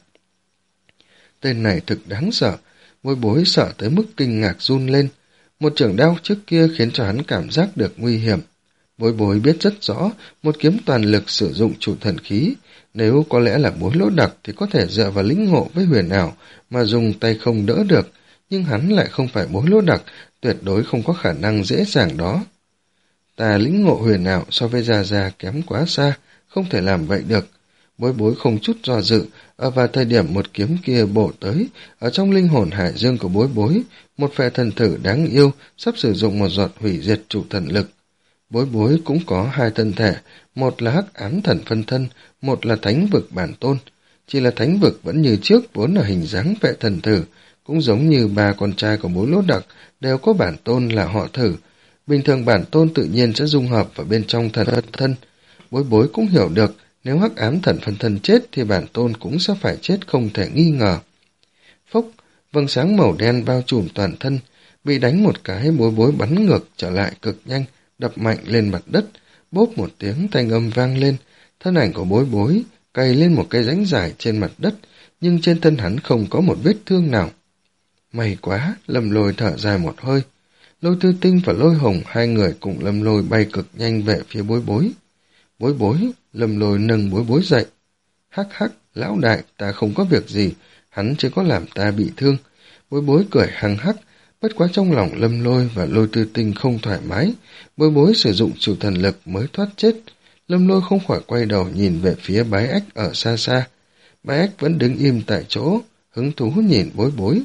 Tên này thực đáng sợ. Bối Bối sợ tới mức kinh ngạc run lên. Một chưởng đao trước kia khiến cho hắn cảm giác được nguy hiểm. Bối bối biết rất rõ, một kiếm toàn lực sử dụng chủ thần khí, nếu có lẽ là Bối Lỗ Đặc thì có thể dựa vào lĩnh ngộ với huyền ảo mà dùng tay không đỡ được, nhưng hắn lại không phải Bối Lỗ Đặc, tuyệt đối không có khả năng dễ dàng đó. Ta lĩnh ngộ huyền ảo so với Gia Gia kém quá xa, không thể làm vậy được. Bối Bối không chút do dự, ở vào thời điểm một kiếm kia bổ tới, ở trong linh hồn hải dương của Bối Bối, một phệ thần thử đáng yêu sắp sử dụng một giọt hủy diệt chủ thần lực. Bối Bối cũng có hai thân thể, một là hắc ám thần phân thân, một là thánh vực bản tôn. Chỉ là thánh vực vẫn như trước vốn ở hình dáng phệ thần thử, cũng giống như ba con trai của Bối Lỗ Đặc đều có bản tôn là họ thử. Bình thường bản tôn tự nhiên sẽ dung hợp vào bên trong thần phân thân. Bối Bối cũng hiểu được, nếu hắc ám thần phân thân chết thì bản tôn cũng sẽ phải chết không thể nghi ngờ. Phốc, vầng sáng màu đen bao trùm toàn thân, bị đánh một cái Bối Bối bắn ngược trở lại cực nhanh, đập mạnh lên mặt đất, bốp một tiếng thanh âm vang lên, thân ảnh của Bối Bối cày lên một cái rãnh dài trên mặt đất, nhưng trên thân hắn không có một vết thương nào. May quá, Lâm Lôi thở dài một hơi. Lôi Tư Tinh và Lôi Hồng hai người cùng Lâm Lôi bay cực nhanh về phía Bối Bối. Bối Bối, Lâm Lôi nâng Bối Bối dậy. Hắc hắc, lão đại, ta không có việc gì, hắn chỉ có làm ta bị thương. Bối Bối cười hăng hắc, bất quá trong lòng Lâm Lôi và Lôi Tư Tinh không thoải mái, Bối Bối sử dụng chủ thần lực mới thoát chết. Lâm Lôi không khỏi quay đầu nhìn về phía Bái Ách ở xa xa. Bái Ách vẫn đứng im tại chỗ, hứng thú nhìn Bối Bối.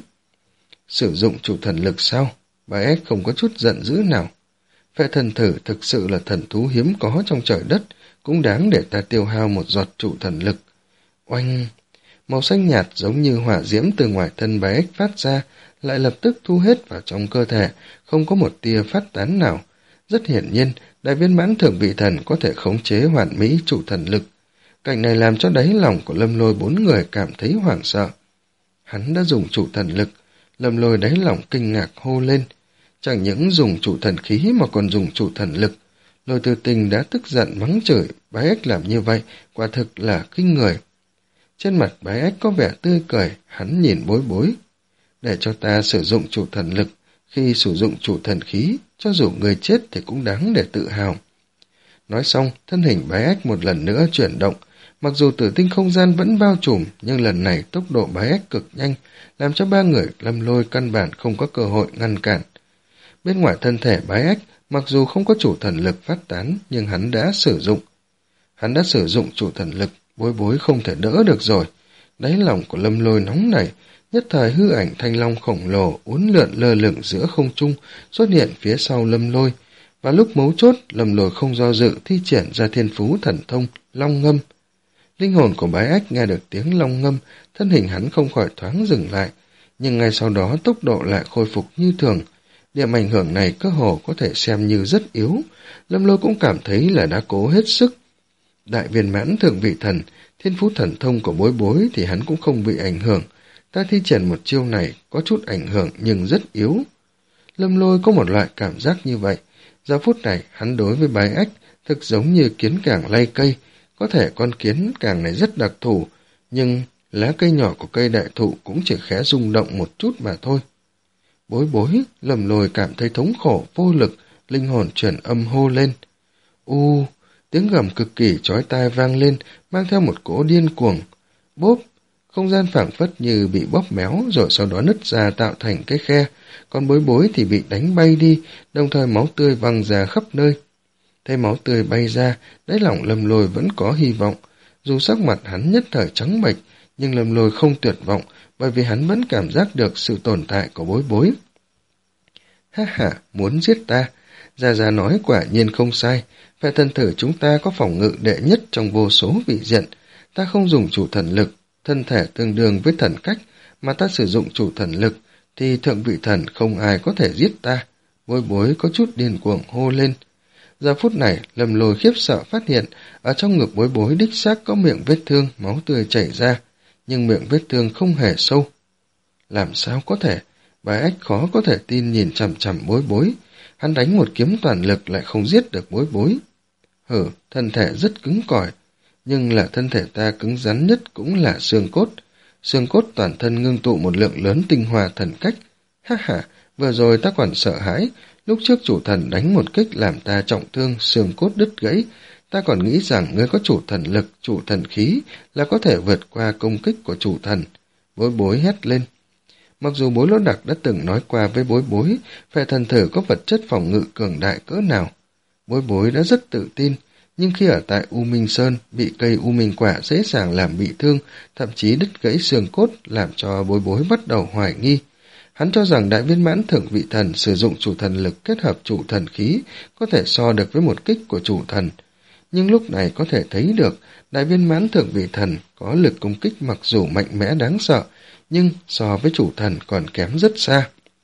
Sử dụng chủ thần lực sao? Bái Ách không có chút giận dữ nào. Phệ thần thử thực sự là thần thú hiếm có trong trời đất, cũng đáng để ta tiêu hao một giọt chủ thần lực. Oanh! Màu xanh nhạt giống như hỏa diễm từ ngoài thân Bái Ách phát ra, lại lập tức thu hết vào trong cơ thể, không có một tia phát tán nào. Rất hiển nhiên, đại viên mãn thượng vị thần có thể khống chế hoàn mỹ chủ thần lực. Cảnh này làm cho đáy lòng của Lâm Lôi bốn người cảm thấy hoảng sợ. Hắn đã dùng chủ thần lực, Lâm Lôi đáy lòng kinh ngạc hô lên. Chẳng những dùng chủ thần khí mà còn dùng chủ thần lực. Lôi Tư Tinh đã tức giận mắng chửi, Bái Ách làm như vậy, quả thực là kinh người. Trên mặt Bái Ách có vẻ tươi cười, hắn nhìn Bối Bối. Để cho ta sử dụng chủ thần lực, khi sử dụng chủ thần khí, cho dù người chết thì cũng đáng để tự hào. Nói xong, thân hình Bái Ách một lần nữa chuyển động, mặc dù tử tinh không gian vẫn bao trùm, nhưng lần này tốc độ Bái Ách cực nhanh, làm cho ba người Lâm Lôi căn bản không có cơ hội ngăn cản. Bên ngoài thân thể Bái Ách, mặc dù không có chủ thần lực phát tán, nhưng hắn đã sử dụng. Hắn đã sử dụng chủ thần lực, Bối Bối không thể đỡ được rồi. Đáy lòng của Lâm Lôi nóng nảy, nhất thời hư ảnh thanh long khổng lồ uốn lượn lơ lửng giữa không trung, xuất hiện phía sau Lâm Lôi. Và lúc mấu chốt, Lâm Lôi không do dự thi triển ra thiên phú thần thông, long ngâm. Linh hồn của Bái Ách nghe được tiếng long ngâm, thân hình hắn không khỏi thoáng dừng lại, nhưng ngay sau đó tốc độ lại khôi phục như thường. Điểm ảnh hưởng này cơ hồ có thể xem như rất yếu, Lâm Lôi cũng cảm thấy là đã cố hết sức. Đại viên mãn thượng vị thần, thiên phú thần thông của Bối Bối thì hắn cũng không bị ảnh hưởng. Ta thi triển một chiêu này có chút ảnh hưởng nhưng rất yếu. Lâm Lôi có một loại cảm giác như vậy. Giờ phút này hắn đối với Bái Ách thực giống như kiến càng lay cây. Có thể con kiến càng này rất đặc thù, nhưng lá cây nhỏ của cây đại thụ cũng chỉ khẽ rung động một chút mà thôi. Bối Bối, Lâm Lôi cảm thấy thống khổ, vô lực, linh hồn chuyển âm hô lên. U, tiếng gầm cực kỳ chói tai vang lên, mang theo một cỗ điên cuồng. Bốp, không gian phảng phất như bị bóp méo rồi sau đó nứt ra tạo thành cái khe, còn Bối Bối thì bị đánh bay đi, đồng thời máu tươi văng ra khắp nơi. Thấy máu tươi bay ra, đáy lòng Lâm Lôi vẫn có hy vọng. Dù sắc mặt hắn nhất thời trắng bệch, nhưng Lâm Lôi không tuyệt vọng, bởi vì hắn vẫn cảm giác được sự tồn tại của Bối Bối. Ha ha, muốn giết ta? Gia Gia nói quả nhiên không sai, phệ thần thử chúng ta có phòng ngự đệ nhất trong vô số vị diện. Ta không dùng chủ thần lực, thân thể tương đương với thần cách, mà ta sử dụng chủ thần lực, thì thượng vị thần không ai có thể giết ta. Bối Bối có chút điên cuồng hô lên. Giờ phút này, Lâm Lôi khiếp sợ phát hiện, ở trong ngực Bối Bối đích xác có miệng vết thương, máu tươi chảy ra, nhưng miệng vết thương không hề sâu. Làm sao có thể? Bái Ách khó có thể tin nhìn chằm chằm Bối Bối, hắn đánh một kiếm toàn lực lại không giết được Bối Bối. Hử, thân thể rất cứng cỏi, nhưng là thân thể ta cứng rắn nhất cũng là xương cốt. Xương cốt toàn thân ngưng tụ một lượng lớn tinh hoa thần cách. Ha ha, vừa rồi ta còn sợ hãi, Lúc trước chủ thần đánh một kích làm ta trọng thương, xương cốt đứt gãy. Ta còn nghĩ rằng ngươi có chủ thần lực, chủ thần khí là có thể vượt qua công kích của chủ thần. Bối bối hét lên. Mặc dù bối lỗ đặc đã từng nói qua với bối bối, phệ thần thử có vật chất phòng ngự cường đại cỡ nào. Bối bối đã rất tự tin, nhưng khi ở tại U Minh Sơn, bị cây U Minh quả dễ dàng làm bị thương, thậm chí đứt gãy xương cốt, làm cho bối bối bắt đầu hoài nghi. Hắn cho rằng đại viên mãn thượng vị thần sử dụng chủ thần lực kết hợp chủ thần khí có thể so được với một kích của chủ thần. Nhưng lúc này có thể thấy được, đại viên mãn thượng vị thần có lực công kích mặc dù mạnh mẽ đáng sợ, nhưng so với chủ thần còn kém rất xa.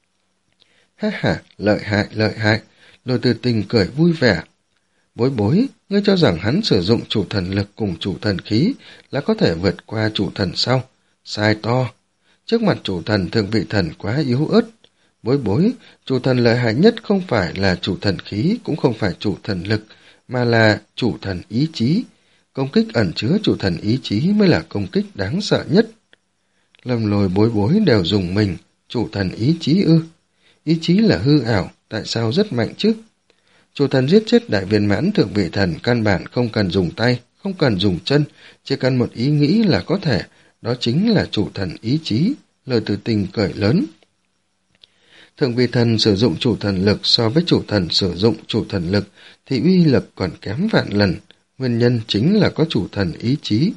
Ha ha, lợi hại, lợi hại, Lôi Tư Tinh cười vui vẻ. Bối bối, ngươi cho rằng hắn sử dụng chủ thần lực cùng chủ thần khí là có thể vượt qua chủ thần sao? Sai to. Trước mặt chủ thần thượng vị thần quá yếu ớt. Bối bối, chủ thần lợi hại nhất không phải là chủ thần khí, cũng không phải chủ thần lực, mà là chủ thần ý chí. Công kích ẩn chứa chủ thần ý chí mới là công kích đáng sợ nhất. Lâm Lôi bối bối đều dùng mình, chủ thần ý chí ư. Ý chí là hư ảo, tại sao rất mạnh chứ? Chủ thần giết chết đại viên mãn thượng vị thần căn bản không cần dùng tay, không cần dùng chân, chỉ cần một ý nghĩ là có thể, đó chính là chủ thần ý chí. Lôi Tư Tinh cười lớn. Thượng vị thần sử dụng chủ thần lực so với chủ thần sử dụng chủ thần lực thì uy lực còn kém vạn lần, nguyên nhân chính là có chủ thần ý chí.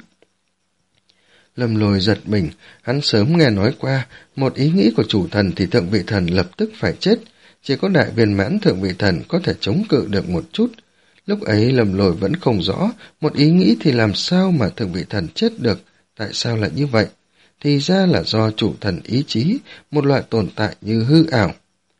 Lâm Lôi giật mình, hắn sớm nghe nói qua, một ý nghĩ của chủ thần thì thượng vị thần lập tức phải chết, chỉ có đại viên mãn thượng vị thần có thể chống cự được một chút. Lúc ấy Lâm Lôi vẫn không rõ, một ý nghĩ thì làm sao mà thượng vị thần chết được, tại sao lại như vậy? Thì ra là do chủ thần ý chí, một loại tồn tại như hư ảo.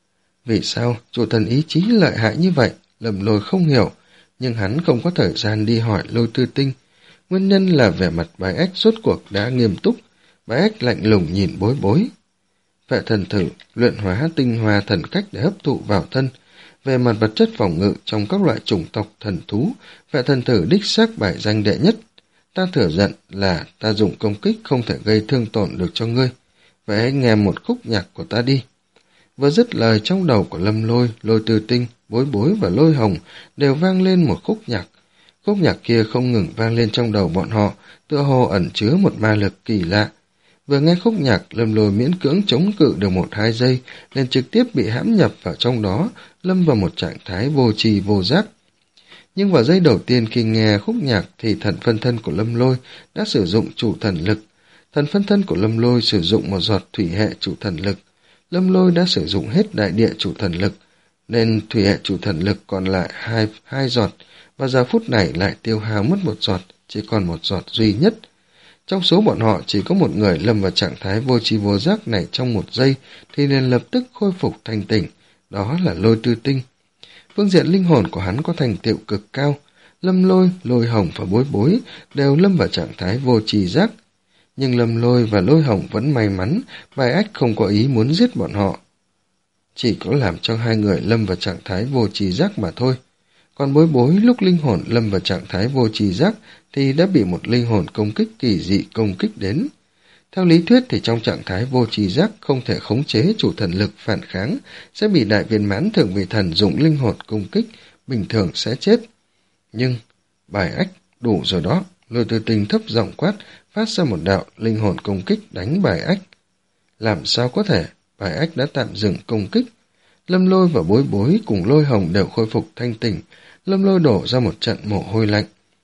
Vì sao chủ thần ý chí lợi hại như vậy? Lâm Lôi không hiểu, nhưng hắn không có thời gian đi hỏi Lôi Tư Tinh. Nguyên nhân là vẻ mặt Bái Ách rốt cuộc đã nghiêm túc. Bái Ách lạnh lùng nhìn bối bối. Phệ thần thử luyện hóa tinh hoa thần cách để hấp thụ vào thân. Về mặt vật chất phòng ngự trong các loại chủng tộc thần thú, phệ thần thử đích xác bài danh đệ nhất. Ta thừa nhận là ta dùng công kích không thể gây thương tổn được cho ngươi. Vậy hãy nghe một khúc nhạc của ta đi. Vừa dứt lời, trong đầu của Lâm Lôi, Lôi Tư Tinh, Bối Bối và Lôi Hồng đều vang lên một khúc nhạc. Khúc nhạc kia không ngừng vang lên trong đầu bọn họ, tựa hồ ẩn chứa một ma lực kỳ lạ. Vừa nghe khúc nhạc, Lâm Lôi miễn cưỡng chống cự được một hai giây, nên trực tiếp bị hãm nhập vào trong đó, lâm vào một trạng thái vô tri vô giác. Nhưng vào giây đầu tiên khi nghe khúc nhạc thì thần phân thân của Lâm Lôi đã sử dụng chủ thần lực. Thần phân thân của Lâm Lôi sử dụng một giọt thủy hệ chủ thần lực. Lâm Lôi đã sử dụng hết đại địa chủ thần lực, nên thủy hệ chủ thần lực còn lại hai, hai giọt, và giờ phút này lại tiêu hao mất một giọt, chỉ còn một giọt duy nhất. Trong số bọn họ chỉ có một người lâm vào trạng thái vô tri vô giác này trong một giây thì liền lập tức khôi phục thanh tỉnh, đó là Lôi Tư Tinh. Phương diện linh hồn của hắn có thành tựu cực cao, Lâm Lôi, Lôi Hồng và Bối Bối đều lâm vào trạng thái vô tri giác. Nhưng Lâm Lôi và Lôi Hồng vẫn may mắn, Bái Ách không có ý muốn giết bọn họ. Chỉ có làm cho hai người lâm vào trạng thái vô tri giác mà thôi. Còn Bối Bối lúc linh hồn lâm vào trạng thái vô tri giác thì đã bị một linh hồn công kích kỳ dị công kích đến. Theo lý thuyết thì trong trạng thái vô tri giác không thể khống chế chủ thần lực phản kháng, sẽ bị đại viên mãn thượng vị thần dùng linh hồn công kích, bình thường sẽ chết. Nhưng, Bái Ách, đủ rồi đó. Lôi Tư Tinh thấp giọng quát, phát ra một đạo linh hồn công kích đánh Bái Ách. Làm sao có thể? Bái Ách đã tạm dừng công kích. Lâm Lôi và Bối Bối cùng Lôi Hồng đều khôi phục thanh tỉnh. Lâm Lôi đổ ra một trận mồ hôi lạnh.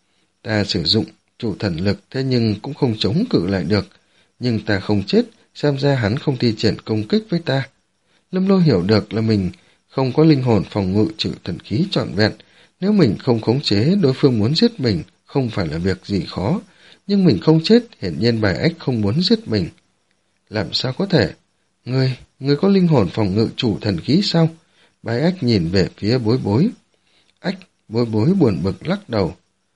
Ta sử dụng chủ thần lực thế nhưng cũng không chống cự lại được. Nhưng ta không chết, xem ra hắn không thi triển công kích với ta. Lâm Lôi hiểu được là mình không có linh hồn phòng ngự trừ thần khí trọn vẹn. Nếu mình không khống chế, đối phương muốn giết mình không phải là việc gì khó. Nhưng mình không chết, hiển nhiên Bái Ách không muốn giết mình. Làm sao có thể? Ngươi, ngươi có linh hồn phòng ngự chủ thần khí sao? Bái Ách nhìn về phía Bối Bối. Ách, Bối Bối buồn bực lắc đầu.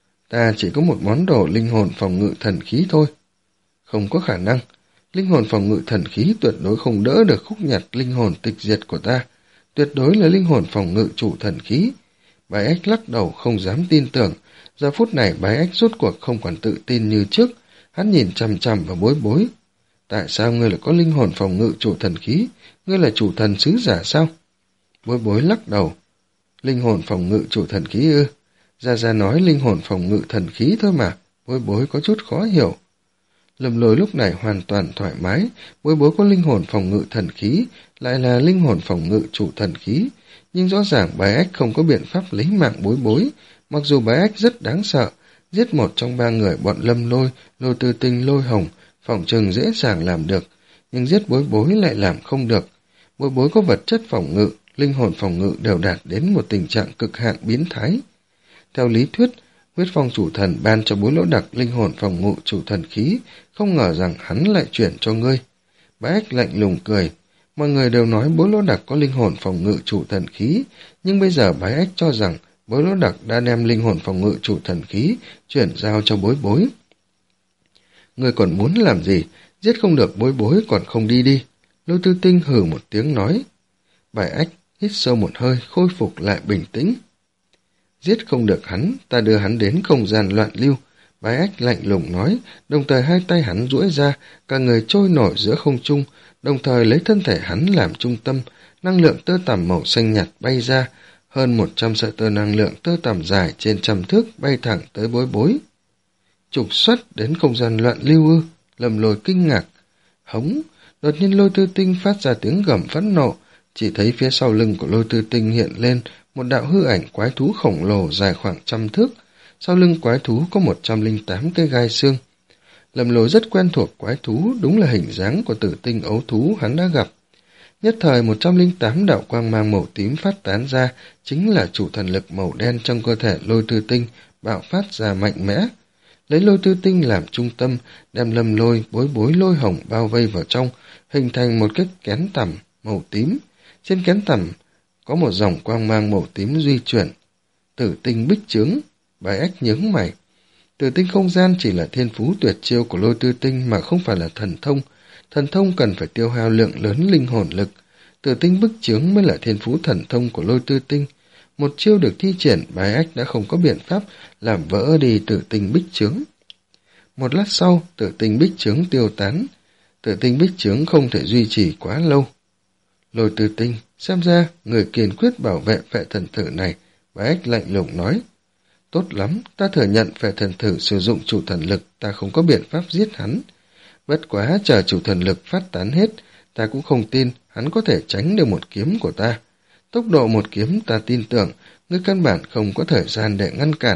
Ta chỉ có một món đồ linh hồn phòng ngự thần khí thôi. Không có khả năng. Linh hồn phòng ngự thần khí tuyệt đối không đỡ được khúc nhạc linh hồn tịch diệt của ta. Tuyệt đối là linh hồn phòng ngự chủ thần khí. Bái Ách lắc đầu không dám tin tưởng. Giờ phút này Bái Ách rốt cuộc không còn tự tin như trước. Hắn nhìn chằm chằm vào Bối Bối. Tại sao ngươi lại có linh hồn phòng ngự chủ thần khí? Ngươi là chủ thần sứ giả sao? Bối bối lắc đầu. Linh hồn phòng ngự chủ thần khí ư? Gia Gia nói linh hồn phòng ngự thần khí thôi mà. Bối bối có chút khó hiểu. Lâm Lôi lúc này hoàn toàn thoải mái, bối bối có linh hồn phòng ngự thần khí, lại là linh hồn phòng ngự chủ thần khí, nhưng rõ ràng Bái Ách không có biện pháp lấy mạng bối bối, mặc dù Bái Ách rất đáng sợ, giết một trong ba người bọn Lâm Lôi, Lôi Tư Tinh, Lôi Hồng, phỏng chừng dễ dàng làm được, nhưng giết bối bối lại làm không được. Bối bối có vật chất phòng ngự, linh hồn phòng ngự đều đạt đến một tình trạng cực hạn biến thái. Theo lý thuyết, Huyết Phong chủ thần ban cho Bối Lỗ Đặc linh hồn phòng ngự chủ thần khí, không ngờ rằng hắn lại chuyển cho ngươi. Bái Ách lạnh lùng cười. Mọi người đều nói Bối Lỗ Đặc có linh hồn phòng ngự chủ thần khí, nhưng bây giờ Bái Ách cho rằng Bối Lỗ Đặc đã đem linh hồn phòng ngự chủ thần khí chuyển giao cho bối bối. Ngươi còn muốn làm gì? Giết không được bối bối còn không đi đi. Lôi Tư Tinh hừ một tiếng nói. Bái Ách hít sâu một hơi, khôi phục lại bình tĩnh. Giết không được hắn, ta đưa hắn đến không gian loạn lưu. Bái Ách lạnh lùng nói, đồng thời hai tay hắn duỗi ra, cả người trôi nổi giữa không trung, đồng thời lấy thân thể hắn làm trung tâm, năng lượng tơ tằm màu xanh nhạt bay ra, hơn một trăm sợi tơ năng lượng tơ tằm dài trên trăm thước bay thẳng tới bối bối. Trục xuất đến không gian loạn lưu ư? Lâm Lôi kinh ngạc. Hống, đột nhiên Lôi Tư Tinh phát ra tiếng gầm phẫn nộ, chỉ thấy phía sau lưng của Lôi Tư Tinh hiện lên một đạo hư ảnh quái thú khổng lồ dài khoảng trăm thước. Sau lưng quái thú có một trăm linh tám cái gai xương. Lâm Lôi rất quen thuộc quái thú, đúng là hình dáng của tử tinh ấu thú hắn đã gặp. Nhất thời một trăm linh tám đạo quang mang màu tím phát tán ra, chính là chủ thần lực màu đen trong cơ thể Lôi Tư Tinh, bạo phát ra mạnh mẽ. Lấy Lôi Tư Tinh làm trung tâm, đem Lâm Lôi, bối bối Lôi Hồng bao vây vào trong, hình thành một cái kén tằm màu tím. Trên kén tằm có một dòng quang mang màu tím di chuyển. Tử tinh bích chướng. Bái Ách nhướng mày. Tử tinh không gian chỉ là thiên phú tuyệt chiêu của Lôi Tư Tinh mà không phải là thần thông. Thần thông cần phải tiêu hao lượng lớn linh hồn lực. Tử tinh bích chướng mới là thiên phú thần thông của Lôi Tư Tinh. Một chiêu được thi triển, Bái Ách đã không có biện pháp làm vỡ đi tử tinh bích chướng. Một lát sau, tử tinh bích chướng tiêu tán. Tử tinh bích chướng không thể duy trì quá lâu. Lôi Tư Tinh, xem ra người kiên quyết bảo vệ phệ thần thử này. Bái Ách lạnh lùng nói. Tốt lắm, ta thừa nhận phệ thần thử sử dụng chủ thần lực, ta không có biện pháp giết hắn. Bất quá chờ chủ thần lực phát tán hết, ta cũng không tin hắn có thể tránh được một kiếm của ta. Tốc độ một kiếm ta tin tưởng, ngươi căn bản không có thời gian để ngăn cản.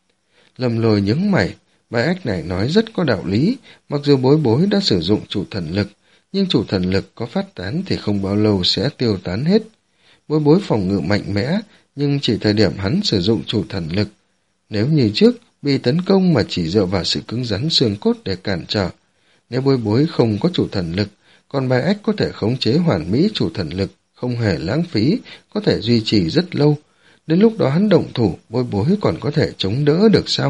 Lâm Lôi nhướng mày, Bái Ách này nói rất có đạo lý, mặc dù bối bối đã sử dụng chủ thần lực, nhưng chủ thần lực có phát tán thì không bao lâu sẽ tiêu tán hết. Bối bối phòng ngự mạnh mẽ, nhưng chỉ thời điểm hắn sử dụng chủ thần lực. Nếu như trước, bị tấn công mà chỉ dựa vào sự cứng rắn xương cốt để cản trở. Nếu bối bối không có chủ thần lực, còn Bái Ách có thể khống chế hoàn mỹ chủ thần lực, không hề lãng phí, có thể duy trì rất lâu. Đến lúc đó hắn động thủ, bối bối còn có thể chống đỡ được sao?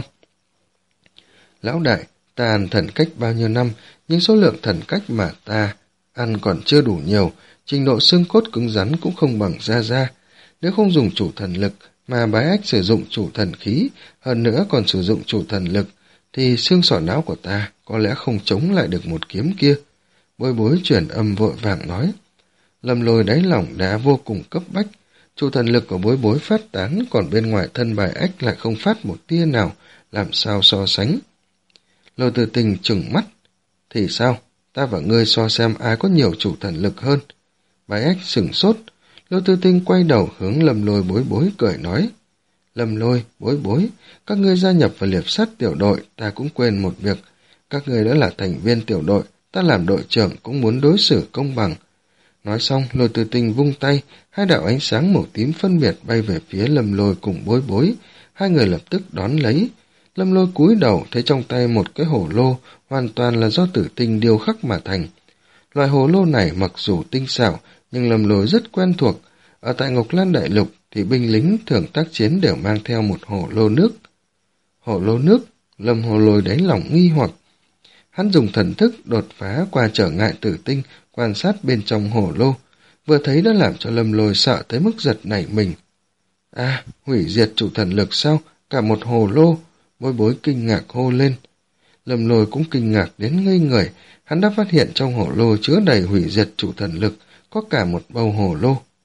Lão đại, ta ăn thần cách bao nhiêu năm, nhưng số lượng thần cách mà ta ăn còn chưa đủ nhiều, trình độ xương cốt cứng rắn cũng không bằng Gia Gia. Nếu không dùng chủ thần lực, mà Bái Ách sử dụng chủ thần khí, hơn nữa còn sử dụng chủ thần lực, thì xương sọ não của ta có lẽ không chống lại được một kiếm kia. Bối bối chuyển âm vội vàng nói. Lâm Lôi đáy lòng đã vô cùng cấp bách, chủ thần lực của bối bối phát tán, còn bên ngoài thân Bái Ách lại không phát một tia nào, làm sao so sánh. Lôi Tư Tinh trừng mắt. Thì sao? Ta và ngươi so xem ai có nhiều chủ thần lực hơn. Bái Ách sửng sốt. Lôi Tư Tinh quay đầu hướng Lâm Lôi bối bối cười nói. Lâm Lôi, bối bối, các ngươi gia nhập vào liệp sát tiểu đội, ta cũng quên một việc. Các ngươi đã là thành viên tiểu đội, ta làm đội trưởng cũng muốn đối xử công bằng. Nói xong, Lôi Tư Tinh vung tay, hai đạo ánh sáng màu tím phân biệt bay về phía Lâm Lôi cùng bối bối. Hai người lập tức đón lấy. Lâm Lôi cúi đầu thấy trong tay một cái hổ lô, hoàn toàn là do tử tinh điêu khắc mà thành. Loại hồ lô này mặc dù tinh xảo, nhưng Lâm Lôi rất quen thuộc. Ở tại Ngọc Lan Đại Lục thì binh lính thường tác chiến đều mang theo một hồ lô nước. Hồ lô nước, Lâm Hồ Lôi đáy lòng nghi hoặc. Hắn dùng thần thức đột phá qua trở ngại tử tinh, quan sát bên trong hồ lô. Vừa thấy đã làm cho Lâm Lôi sợ tới mức giật nảy mình. À, hủy diệt chủ thần lực sao? Cả một hồ lô. Bối bối kinh ngạc hô lên. Lâm Lôi cũng kinh ngạc đến ngây người. Hắn đã phát hiện trong hồ lô chứa đầy hủy diệt chủ thần lực, có cả một bầu hồ lô.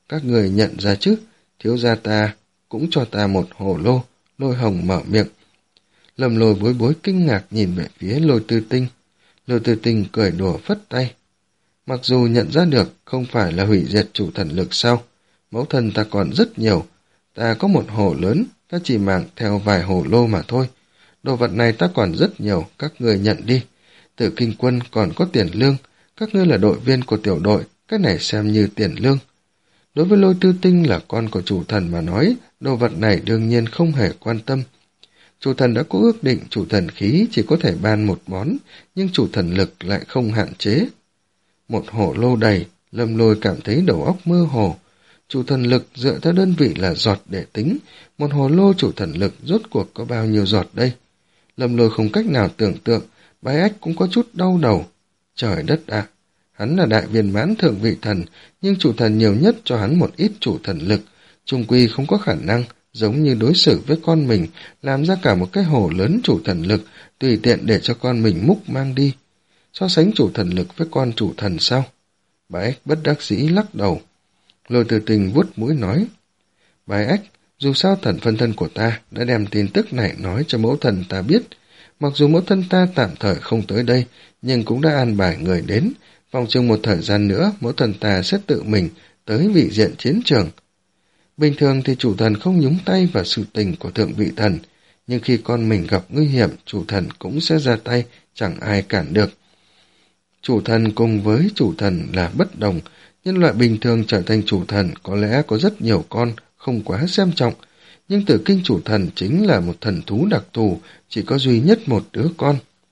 các người nhận ra chứ, thiếu gia ta cũng cho ta một hồ lô. Lôi Hồng mở miệng. Lâm Lôi bối bối kinh ngạc nhìn về phía Lôi Tư Tinh. Lôi Tư Tinh cười đùa phất tay. Mặc dù nhận ra được không phải là hủy diệt chủ thần lực sao, mẫu thân ta còn rất nhiều. Ta có một hồ lớn, ta chỉ mang theo vài hồ lô mà thôi. Đồ vật này ta còn rất nhiều, các người nhận đi. Tử Kinh Quân còn có tiền lương, các ngươi là đội viên của tiểu đội, cái này xem như tiền lương. Đối với Lôi Tư Tinh là con của chủ thần mà nói, đồ vật này đương nhiên không hề quan tâm. Chủ thần đã có ước định chủ thần khí chỉ có thể ban một món, nhưng chủ thần lực lại không hạn chế. Một hồ lô đầy, Lâm Lôi cảm thấy đầu óc mơ hồ. Chủ thần lực dựa theo đơn vị là giọt để tính, một hồ lô chủ thần lực rốt cuộc có bao nhiêu giọt đây? Lâm Lôi không cách nào tưởng tượng, Bái Ách cũng có chút đau đầu. Trời đất ạ! Hắn là đại viên mãn thượng vị thần, nhưng chủ thần nhiều nhất cho hắn một ít chủ thần lực, chung quy không có khả năng, giống như đối xử với con mình, làm ra cả một cái hồ lớn chủ thần lực, tùy tiện để cho con mình múc mang đi. So sánh chủ thần lực với con chủ thần sao? Bái Ách bất đắc dĩ lắc đầu. Lôi Tư Tinh vuốt mũi nói, Bái Ách, dù sao thần phân thân của ta đã đem tin tức này nói cho mẫu thần ta biết. Mặc dù mẫu thân ta tạm thời không tới đây, nhưng cũng đã an bài người đến. Vòng chừng một thời gian nữa, mẫu thần ta sẽ tự mình tới vị diện chiến trường. Bình thường thì chủ thần không nhúng tay vào sự tình của thượng vị thần, nhưng khi con mình gặp nguy hiểm, chủ thần cũng sẽ ra tay, chẳng ai cản được. Chủ thần cùng với chủ thần là bất đồng, nhân loại bình thường trở thành chủ thần có lẽ có rất nhiều con, không quá xem trọng, nhưng Tử Kinh chủ thần chính là một thần thú đặc thù, chỉ có duy nhất một đứa con.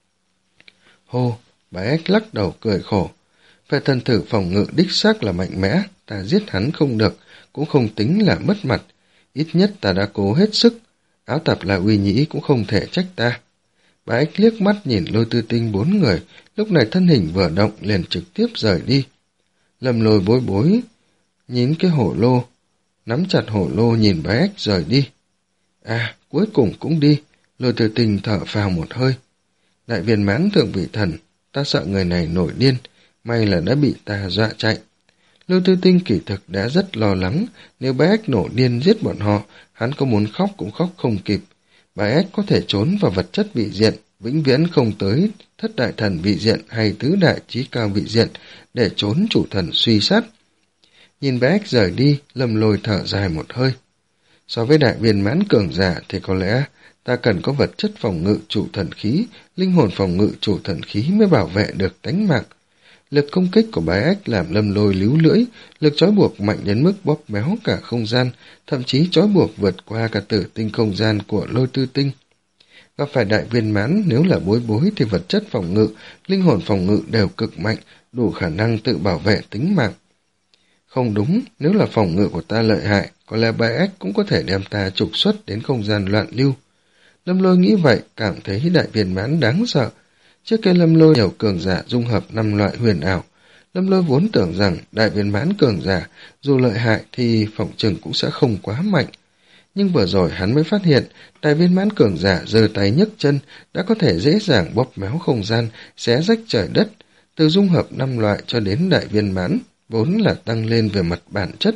Hô, Bái Ách lắc đầu cười khổ. Về thần thử phòng ngự đích xác là mạnh mẽ, ta giết hắn không được, cũng không tính là mất mặt. Ít nhất ta đã cố hết sức, Áo Tạp La Uy Nhĩ cũng không thể trách ta. Bái Ách liếc mắt nhìn Lôi Tư Tinh bốn người, lúc này thân hình vừa động liền trực tiếp rời đi. Lâm Lôi bối bối, nhìn cái hổ lô, nắm chặt hổ lô nhìn Bái Ách rời đi. À, cuối cùng cũng đi, Lôi Tư Tinh thở phào một hơi. Đại viên mãn thượng vị thần, ta sợ người này nổi điên, may là đã bị ta dọa chạy. Lôi Tư Tinh kỳ thực đã rất lo lắng, nếu Bái Ách nổi điên giết bọn họ, hắn có muốn khóc cũng khóc không kịp. Bái Ách có thể trốn vào vật chất vị diện, vĩnh viễn không tới thất đại thần vị diện hay tứ đại trí cao vị diện để trốn chủ thần suy sát. Nhìn Bái Ách rời đi, Lâm Lôi thở dài một hơi. So với đại viên mãn cường giả thì có lẽ ta cần có vật chất phòng ngự chủ thần khí, linh hồn phòng ngự chủ thần khí mới bảo vệ được tánh mạng. Lực công kích của Bái Ách làm Lâm Lôi líu lưỡi, lực trói buộc mạnh đến mức bóp méo cả không gian, thậm chí trói buộc vượt qua cả tử tinh không gian của Lôi Tư Tinh. Gặp phải đại viên mãn, nếu là bối bối thì vật chất phòng ngự, linh hồn phòng ngự đều cực mạnh, đủ khả năng tự bảo vệ tính mạng. Không đúng, nếu là phòng ngự của ta lợi hại, có lẽ Bái Ách cũng có thể đem ta trục xuất đến không gian loạn lưu. Lâm Lôi nghĩ vậy, cảm thấy đại viên mãn đáng sợ. Trước kia Lâm Lôi nhiều cường giả dung hợp năm loại huyền ảo. Lâm Lôi vốn tưởng rằng đại viên mãn cường giả, dù lợi hại thì phỏng chừng cũng sẽ không quá mạnh. Nhưng vừa rồi hắn mới phát hiện, đại viên mãn cường giả giơ tay nhấc chân đã có thể dễ dàng bóp méo không gian, xé rách trời đất. Từ dung hợp năm loại cho đến đại viên mãn, vốn là tăng lên về mặt bản chất.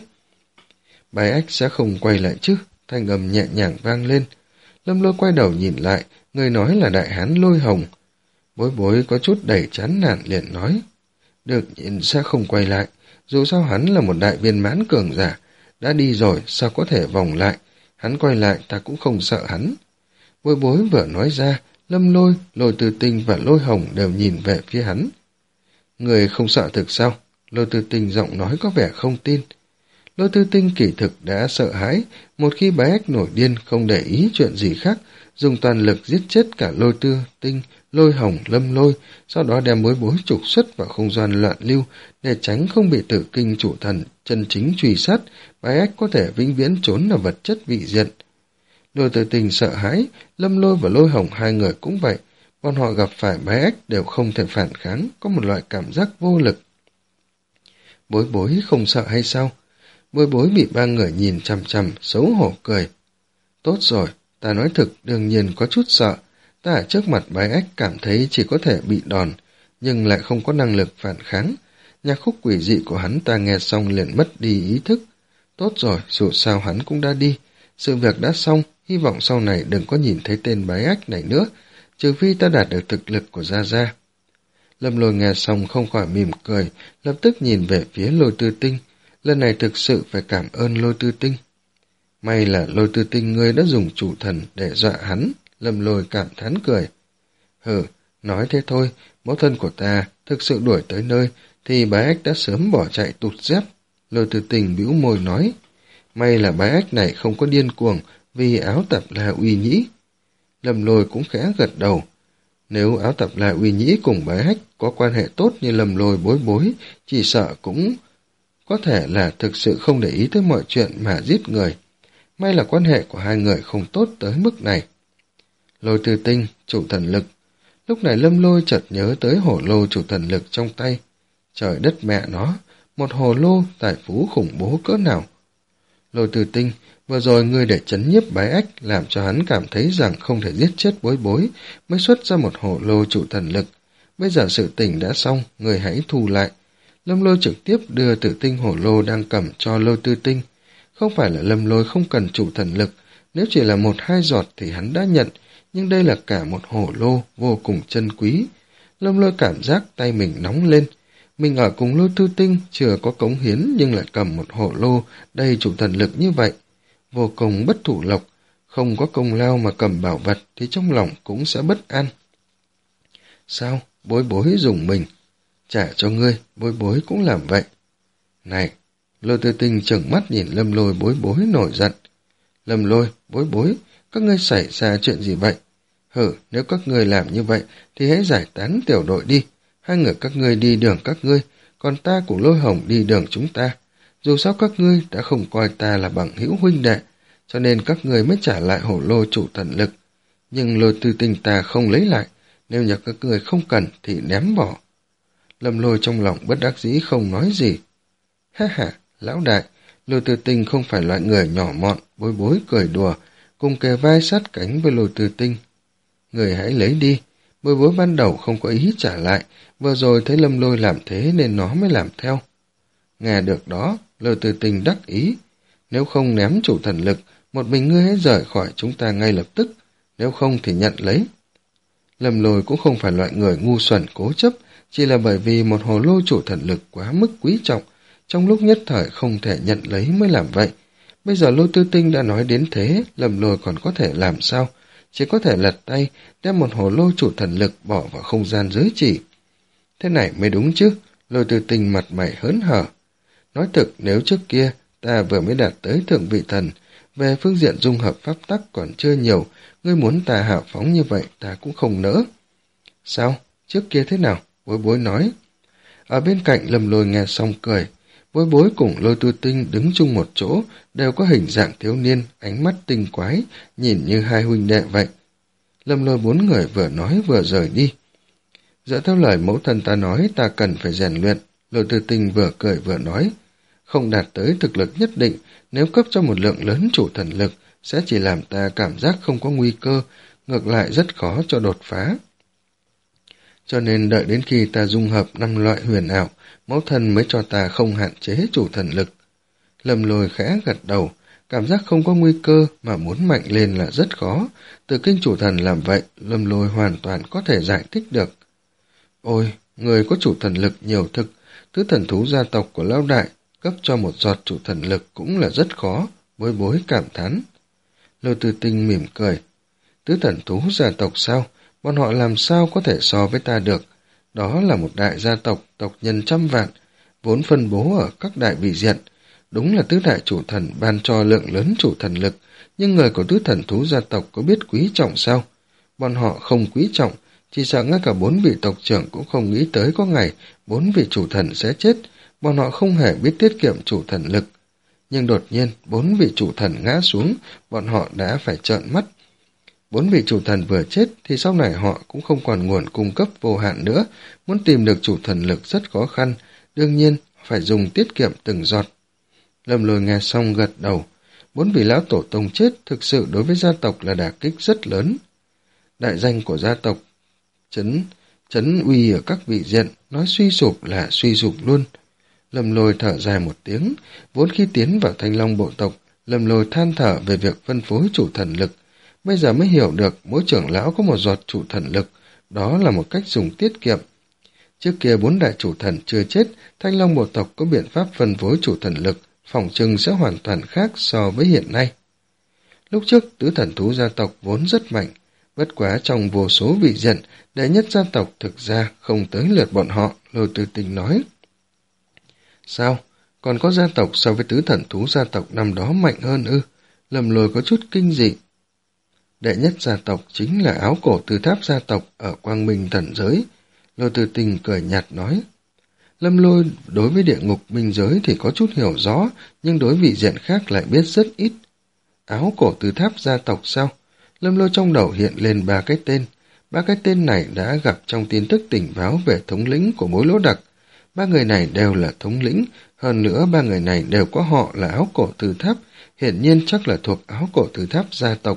Bái Ách sẽ không quay lại chứ, thanh âm nhẹ nhàng vang lên. Lâm Lôi quay đầu nhìn lại, người nói là đại hán Lôi Hồng. Bối bối có chút đầy chán nản liền nói, được nhìn sẽ không quay lại, dù sao hắn là một đại viên mãn cường giả, đã đi rồi sao có thể vòng lại, hắn quay lại ta cũng không sợ hắn. Bối bối vừa nói ra, Lâm Lôi, Lôi Tư Tinh và Lôi Hồng đều nhìn về phía hắn. Người không sợ thực sao? Lôi Tư Tinh giọng nói có vẻ không tin. Lôi Tư Tinh kỳ thực đã sợ hãi, một khi Bái Ách nổi điên không để ý chuyện gì khác, dùng toàn lực giết chết cả Lôi Tư Tinh, Lôi Hồng, Lâm Lôi, sau đó đem bối bối trục xuất vào không gian loạn lưu để tránh không bị Tử Kinh chủ thần chân chính truy sát, Bái Ách có thể vĩnh viễn trốn ở vật chất vị diện. Lôi Tư Tinh sợ hãi, Lâm Lôi và Lôi Hồng hai người cũng vậy, bọn họ gặp phải Bái Ách đều không thể phản kháng, có một loại cảm giác vô lực. Bối bối không sợ hay sao? Bối bối bị ba người nhìn chằm chằm, xấu hổ cười. Tốt rồi, ta nói thực đương nhiên có chút sợ. Ta ở trước mặt Bái Ách cảm thấy chỉ có thể bị đòn, nhưng lại không có năng lực phản kháng. Nhạc khúc quỷ dị của hắn ta nghe xong liền mất đi ý thức. Tốt rồi, dù sao hắn cũng đã đi. Sự việc đã xong, hy vọng sau này đừng có nhìn thấy tên bái ách này nữa, trừ phi ta đạt được thực lực của Gia Gia. Lâm Lôi nghe xong không khỏi mỉm cười, lập tức nhìn về phía Lôi Tư Tinh. Lần này thực sự phải cảm ơn Lôi Tư Tinh. May là Lôi Tư Tinh ngươi đã dùng chủ thần để dọa hắn, Lâm Lôi cảm thán cười. Hừ, nói thế thôi, mẫu thân của ta thực sự đuổi tới nơi, thì bái ách đã sớm bỏ chạy tụt dép. Lôi Tư Tinh bĩu môi nói, may là bái ách này không có điên cuồng vì áo tạp la uy nhĩ. Lâm Lôi cũng khẽ gật đầu. Nếu áo tạp la uy nhĩ cùng bái ách có quan hệ tốt như Lâm Lôi bối bối, chỉ sợ cũng có thể là thực sự không để ý tới mọi chuyện mà giết người. May là quan hệ của hai người không tốt tới mức này. Lôi Tư Tinh, chủ thần lực. Lúc này Lâm Lôi chợt nhớ tới hồ lô chủ thần lực trong tay. Trời đất mẹ nó, một hồ lô tài phú khủng bố cỡ nào. Lôi Tư Tinh, vừa rồi ngươi để chấn nhiếp bái ách làm cho hắn cảm thấy rằng không thể giết chết bối bối, mới xuất ra một hồ lô chủ thần lực. Bây giờ sự tình đã xong, ngươi hãy thu lại. Lâm Lôi trực tiếp đưa tử tinh hồ lô đang cầm cho Lôi Tư Tinh. Không phải là Lâm Lôi không cần chủ thần lực, nếu chỉ là một hai giọt thì hắn đã nhận, nhưng đây là cả một hồ lô vô cùng chân quý. Lâm Lôi cảm giác tay mình nóng lên. Mình ở cùng Lôi Tư Tinh chưa có cống hiến nhưng lại cầm một hồ lô đầy chủ thần lực như vậy. Vô cùng bất thủ lộc, không có công lao mà cầm bảo vật thì trong lòng cũng sẽ bất an. Sao? Bối bối dùng mình. Trả cho ngươi, bối bối cũng làm vậy. Này! Lôi Tư Tinh trừng mắt nhìn Lâm Lôi bối bối nổi giận. Lâm Lôi, bối bối, các ngươi xảy ra chuyện gì vậy? Hử, nếu các ngươi làm như vậy thì hãy giải tán tiểu đội đi. Hai người các ngươi đi đường các ngươi, còn ta cùng Lôi Hồng đi đường chúng ta. Dù sao các ngươi đã không coi ta là bằng hữu huynh đệ, cho nên các ngươi mới trả lại hổ lô chủ thần lực. Nhưng Lôi Tư Tinh ta không lấy lại, nếu như các ngươi không cần thì ném bỏ. Lâm Lôi trong lòng bất đắc dĩ không nói gì. Ha ha, lão đại, Lôi Tư Tinh không phải loại người nhỏ mọn, bối bối cười đùa, cùng kề vai sát cánh với Lôi Tư Tinh. Người hãy lấy đi, bối bối ban đầu không có ý trả lại, vừa rồi thấy Lâm Lôi làm thế nên nó mới làm theo. Nghe được đó, Lôi Tư Tinh đắc ý. Nếu không ném chủ thần lực, một mình ngươi hãy rời khỏi chúng ta ngay lập tức, nếu không thì nhận lấy. Lâm Lôi cũng không phải loại người ngu xuẩn cố chấp, chỉ là bởi vì một hồ lô chủ thần lực quá mức quý trọng, trong lúc nhất thời không thể nhận lấy mới làm vậy. Bây giờ Lôi Tư Tinh đã nói đến thế, Lâm Lôi còn có thể làm sao? Chỉ có thể lật tay, đem một hồ lô chủ thần lực bỏ vào không gian giới chỉ. Thế này mới đúng chứ, Lôi Tư Tinh mặt mày hớn hở. Nói thực, nếu trước kia ta vừa mới đạt tới thượng vị thần, về phương diện dung hợp pháp tắc còn chưa nhiều, ngươi muốn ta hào phóng như vậy ta cũng không nỡ. Sao? Trước kia thế nào? Bối bối nói. Ở bên cạnh Lâm Lôi nghe xong cười. Bối bối cùng Lôi Tư Tinh đứng chung một chỗ, đều có hình dạng thiếu niên, ánh mắt tinh quái, nhìn như hai huynh đệ vậy. Lâm Lôi bốn người vừa nói vừa rời đi. Dựa theo lời mẫu thân ta nói, ta cần phải rèn luyện. Lôi Tư Tinh vừa cười vừa nói. Không đạt tới thực lực nhất định, nếu cấp cho một lượng lớn chủ thần lực, sẽ chỉ làm ta cảm giác không có nguy cơ, ngược lại rất khó cho đột phá. Cho nên đợi đến khi ta dung hợp năm loại huyền ảo, mẫu thân mới cho ta không hạn chế chủ thần lực. Lâm Lôi khẽ gật đầu, cảm giác không có nguy cơ mà muốn mạnh lên là rất khó. Từ kinh chủ thần làm vậy, Lâm Lôi hoàn toàn có thể giải thích được. Ôi, người có chủ thần lực nhiều thực, tứ thần thú gia tộc của lão đại, cấp cho một giọt chủ thần lực cũng là rất khó, bối bối cảm thán. Lôi Tư Tinh mỉm cười. Tứ thần thú gia tộc sao? Bọn họ làm sao có thể so với ta được? Đó là một đại gia tộc, tộc nhân trăm vạn, vốn phân bố ở các đại vị diện. Đúng là tứ đại chủ thần ban cho lượng lớn chủ thần lực, nhưng người của tứ thần thú gia tộc có biết quý trọng sao? Bọn họ không quý trọng, chỉ sợ ngay cả bốn vị tộc trưởng cũng không nghĩ tới có ngày bốn vị chủ thần sẽ chết, bọn họ không hề biết tiết kiệm chủ thần lực. Nhưng đột nhiên, bốn vị chủ thần ngã xuống, bọn họ đã phải trợn mắt. Bốn vị chủ thần vừa chết thì sau này họ cũng không còn nguồn cung cấp vô hạn nữa, muốn tìm được chủ thần lực rất khó khăn, đương nhiên phải dùng tiết kiệm từng giọt. Lâm Lôi nghe xong gật đầu, bốn vị lão tổ tông chết thực sự đối với gia tộc là đả kích rất lớn. Đại danh của gia tộc chấn chấn uy ở các vị diện, nói suy sụp là suy sụp luôn. Lâm Lôi thở dài một tiếng, vốn khi tiến vào Thanh Long bộ tộc, Lâm Lôi than thở về việc phân phối chủ thần lực, bây giờ mới hiểu được mỗi trưởng lão có một giọt chủ thần lực, đó là một cách dùng tiết kiệm. Trước kia bốn đại chủ thần chưa chết, Thanh Long bộ tộc có biện pháp phân phối chủ thần lực, phỏng chừng sẽ hoàn toàn khác so với hiện nay. Lúc trước, tứ thần thú gia tộc vốn rất mạnh, bất quá trong vô số vị diện, đệ nhất gia tộc thực ra không tới lượt bọn họ, Lôi Tư Tình nói. Sao? Còn có gia tộc so với tứ thần thú gia tộc năm đó mạnh hơn ư? Lâm Lôi có chút kinh dị. Đệ nhất gia tộc chính là áo cổ từ tháp gia tộc ở Quang Minh thần giới. Lôi Tư Tình cười nhạt nói. Lâm Lôi đối với địa ngục minh giới thì có chút hiểu rõ, nhưng đối vị diện khác lại biết rất ít. Áo cổ từ tháp gia tộc sao? Lâm Lôi trong đầu hiện lên ba cái tên. Ba cái tên này đã gặp trong tin tức tình báo về thống lĩnh của Bối Lỗ Đặc. Ba người này đều là thống lĩnh, hơn nữa ba người này đều có họ là áo cổ từ tháp, hiển nhiên chắc là thuộc áo cổ từ tháp gia tộc.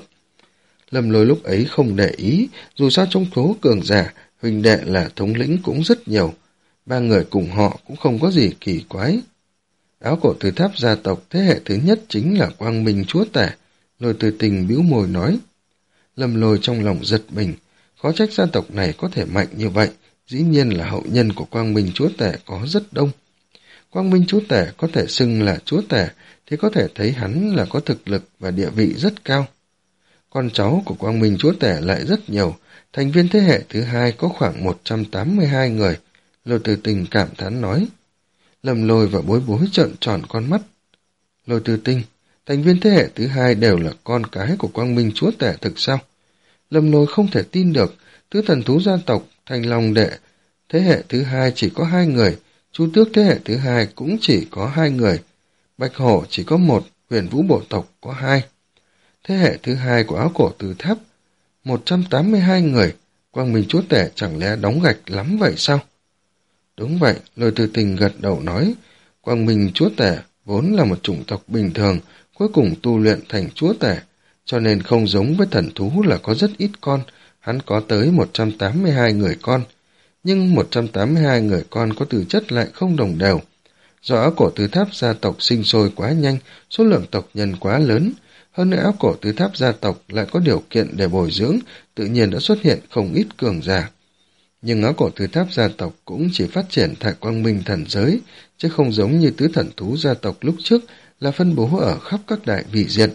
Lâm Lôi lúc ấy không để ý, dù sao trong số cường giả, huynh đệ là thống lĩnh cũng rất nhiều. Ba người cùng họ cũng không có gì kỳ quái. Áo cổ từ tháp gia tộc thế hệ thứ nhất chính là Quang Minh chúa tể. Lôi Tư Tình bĩu môi nói. Lâm Lôi trong lòng giật mình, khó trách gia tộc này có thể mạnh như vậy, dĩ nhiên là hậu nhân của Quang Minh chúa tể có rất đông. Quang Minh chúa tể có thể xưng là chúa tể, thì có thể thấy hắn là có thực lực và địa vị rất cao. Con cháu của Quang Minh chúa tể lại rất nhiều, thành viên thế hệ thứ hai có khoảng một trăm tám mươi hai người. Lôi Tư Tình cảm thán nói. Lâm Lôi và Bối Bối trợn tròn con mắt. Lôi Tư Tình, thành viên thế hệ thứ hai đều là con cái của Quang Minh chúa tể thực sao? Lâm Lôi không thể tin được, tứ thần thú gia tộc, Thanh Long đệ, thế hệ thứ hai chỉ có hai người, Chu Tước thế hệ thứ hai cũng chỉ có hai người, Bạch Hổ chỉ có một, Huyền Vũ bộ tộc có hai. Thế hệ thứ hai của áo cổ từ tháp, một trăm tám mươi hai người, Quang Minh chúa tể chẳng lẽ đóng gạch lắm vậy sao? Đúng vậy, Lôi Tư Tình gật đầu nói, Quang Minh chúa tể vốn là một chủng tộc bình thường, cuối cùng tu luyện thành chúa tể, cho nên không giống với thần thú là có rất ít con, hắn có tới một trăm tám mươi hai người con. Nhưng một trăm tám mươi hai người con có tư chất lại không đồng đều. Do áo cổ tứ tháp gia tộc sinh sôi quá nhanh, số lượng tộc nhân quá lớn, hơn nữa áo cổ tứ tháp gia tộc lại có điều kiện để bồi dưỡng, tự nhiên đã xuất hiện không ít cường giả. Nhưng áo cổ tứ tháp gia tộc cũng chỉ phát triển tại Quang Minh thần giới, chứ không giống như tứ thần thú gia tộc lúc trước là phân bố ở khắp các đại vị diện.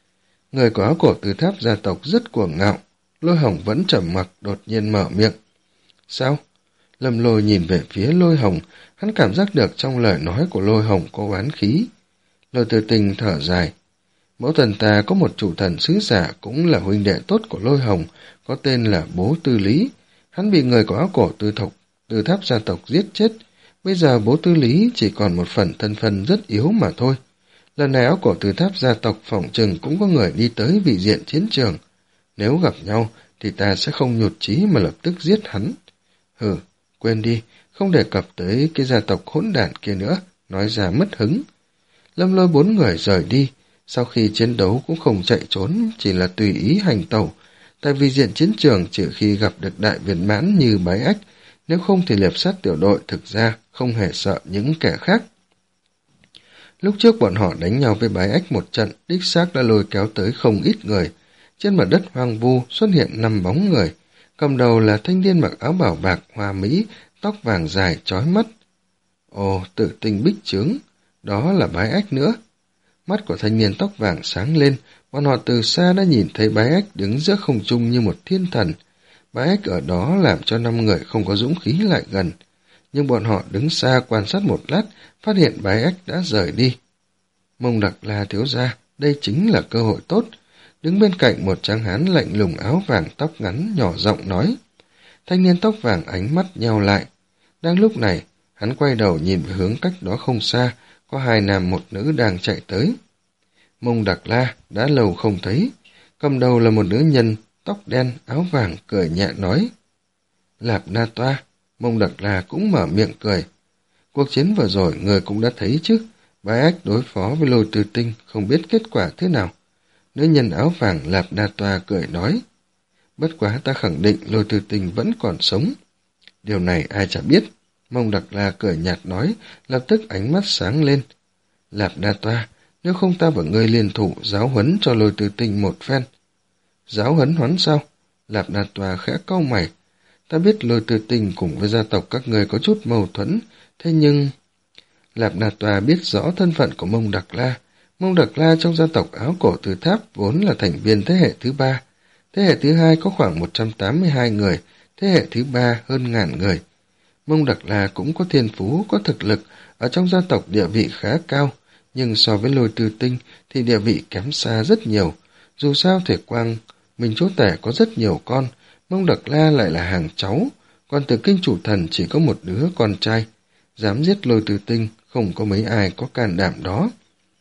Người của áo cổ tứ tháp gia tộc rất cuồng ngạo, Lôi Hồng vẫn trầm mặc đột nhiên mở miệng. Sao? Lâm Lôi nhìn về phía Lôi Hồng, hắn cảm giác được trong lời nói của Lôi Hồng có oán khí. Lôi Tư Tình thở dài. Mẫu thần ta có một chủ thần sứ giả cũng là huynh đệ tốt của Lôi Hồng, có tên là Bố Tư Lý. Hắn bị người của áo cổ tư thộc, từ tháp gia tộc giết chết. Bây giờ Bố Tư Lý chỉ còn một phần thân phân rất yếu mà thôi. Lần này áo cổ từ tháp gia tộc phỏng chừng cũng có người đi tới vị diện chiến trường. Nếu gặp nhau thì ta sẽ không nhụt chí mà lập tức giết hắn. Hừ, quên đi, không đề cập tới cái gia tộc hỗn đản kia nữa, nói ra mất hứng. Lâm Lôi bốn người rời đi, sau khi chiến đấu cũng không chạy trốn, chỉ là tùy ý hành tẩu. Tại vị diện chiến trường chỉ khi gặp được đại viên mãn như Bái Ách, nếu không thì liệp sát tiểu đội thực ra không hề sợ những kẻ khác. Lúc trước bọn họ đánh nhau với Bái Ách một trận, đích xác đã lôi kéo tới không ít người. Trên mặt đất hoang vu xuất hiện năm bóng người, cầm đầu là thanh niên mặc áo bảo bạc hoa mỹ, tóc vàng dài chói mắt. Ồ, Tử Tinh bích trướng, đó là Bái Ách nữa. Mắt của thanh niên tóc vàng sáng lên, bọn họ từ xa đã nhìn thấy Bái Ách đứng giữa không trung như một thiên thần. Bái Ách ở đó làm cho năm người không có dũng khí lại gần. Nhưng bọn họ đứng xa quan sát một lát, phát hiện Bái Ách đã rời đi. Mông Đặc La thiếu gia, đây chính là cơ hội tốt. Đứng bên cạnh một tráng hán lạnh lùng áo vàng tóc ngắn nhỏ giọng nói. Thanh niên tóc vàng ánh mắt nheo lại. Đang lúc này, hắn quay đầu nhìn về hướng cách đó không xa, có hai nam một nữ đang chạy tới. Mông Đặc La đã lâu không thấy, cầm đầu là một nữ nhân, tóc đen, áo vàng, cười nhẹ nói. Lạp Na Toa, Mông Đặc La cũng mở miệng cười. Cuộc chiến vừa rồi người cũng đã thấy chứ, Bái Ách đối phó với Lôi Tư Tinh không biết kết quả thế nào. Nữ nhân áo vàng Lạp Na Toa cười nói. Bất quá ta khẳng định Lôi Tư Tinh vẫn còn sống. Điều này ai chả biết. Mông Đặc La cười nhạt nói, lập tức ánh mắt sáng lên. Lạp Đa Toa, nếu không ta và ngươi liên thủ giáo huấn cho Lôi Tư Tinh một phen. Giáo huấn hắn sao? Lạp Đa Toa khẽ cau mày. Ta biết Lôi Tư Tinh cùng với gia tộc các ngươi có chút mâu thuẫn, thế nhưng... Lạp Đa Toa biết rõ thân phận của Mông Đặc La. Mông Đặc La trong gia tộc Áo Cổ Từ Tháp vốn là thành viên thế hệ thứ ba. Thế hệ thứ hai có khoảng một trăm tám mươi hai người, thế hệ thứ ba hơn ngàn người. Mông Đặc La cũng có thiên phú, có thực lực, ở trong gia tộc địa vị khá cao, nhưng so với Lôi Tư Tinh thì địa vị kém xa rất nhiều. Dù sao Thể Quang, Minh Chúa Tể có rất nhiều con, Mông Đặc La lại là hàng cháu, còn Tử Kinh Chủ Thần chỉ có một đứa con trai. Dám giết Lôi Tư Tinh, không có mấy ai có can đảm đó.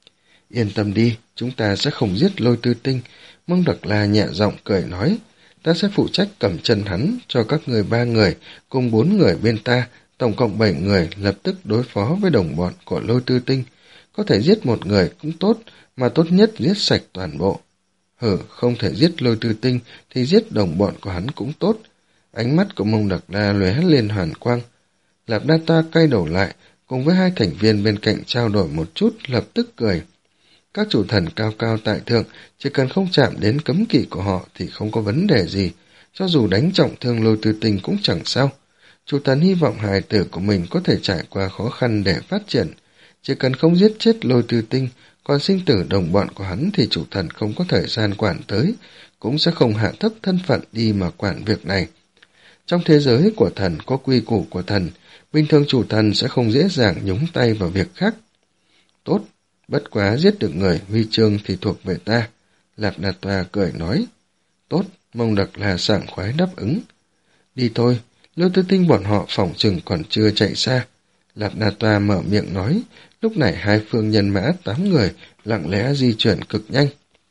Yên tâm đi, chúng ta sẽ không giết Lôi Tư Tinh. Mông Đặc La nhẹ giọng cười nói, ta sẽ phụ trách cầm chân hắn cho các người ba người, cùng bốn người bên ta, tổng cộng bảy người lập tức đối phó với đồng bọn của Lôi Tư Tinh. Có thể giết một người cũng tốt, mà tốt nhất giết sạch toàn bộ. Hừ, không thể giết Lôi Tư Tinh thì giết đồng bọn của hắn cũng tốt. Ánh mắt của Mông Đặc La lóe lên hàn quang. Lạp Đa Toa quay đầu lại, cùng với hai thành viên bên cạnh trao đổi một chút, lập tức cười. Các chủ thần cao cao tại thượng, chỉ cần không chạm đến cấm kỵ của họ thì không có vấn đề gì, cho dù đánh trọng thương Lôi Tư Tinh cũng chẳng sao. Chủ thần hy vọng hài tử của mình có thể trải qua khó khăn để phát triển, chỉ cần không giết chết Lôi Tư Tinh, còn sinh tử đồng bọn của hắn thì chủ thần không có thời gian quản tới, cũng sẽ không hạ thấp thân phận đi mà quản việc này. Trong thế giới của thần có quy củ của thần, bình thường chủ thần sẽ không dễ dàng nhúng tay vào việc khác. Tốt, bất quá giết được người, huy chương thì thuộc về ta. Lạp Đa Toa cười nói. Tốt, Mông Đặc La sảng khoái đáp ứng. Đi thôi, Lôi Tư Tinh bọn họ phỏng chừng còn chưa chạy xa. Lạp Đa Toa mở miệng nói, lúc này hai phương nhân mã tám người lặng lẽ di chuyển cực nhanh.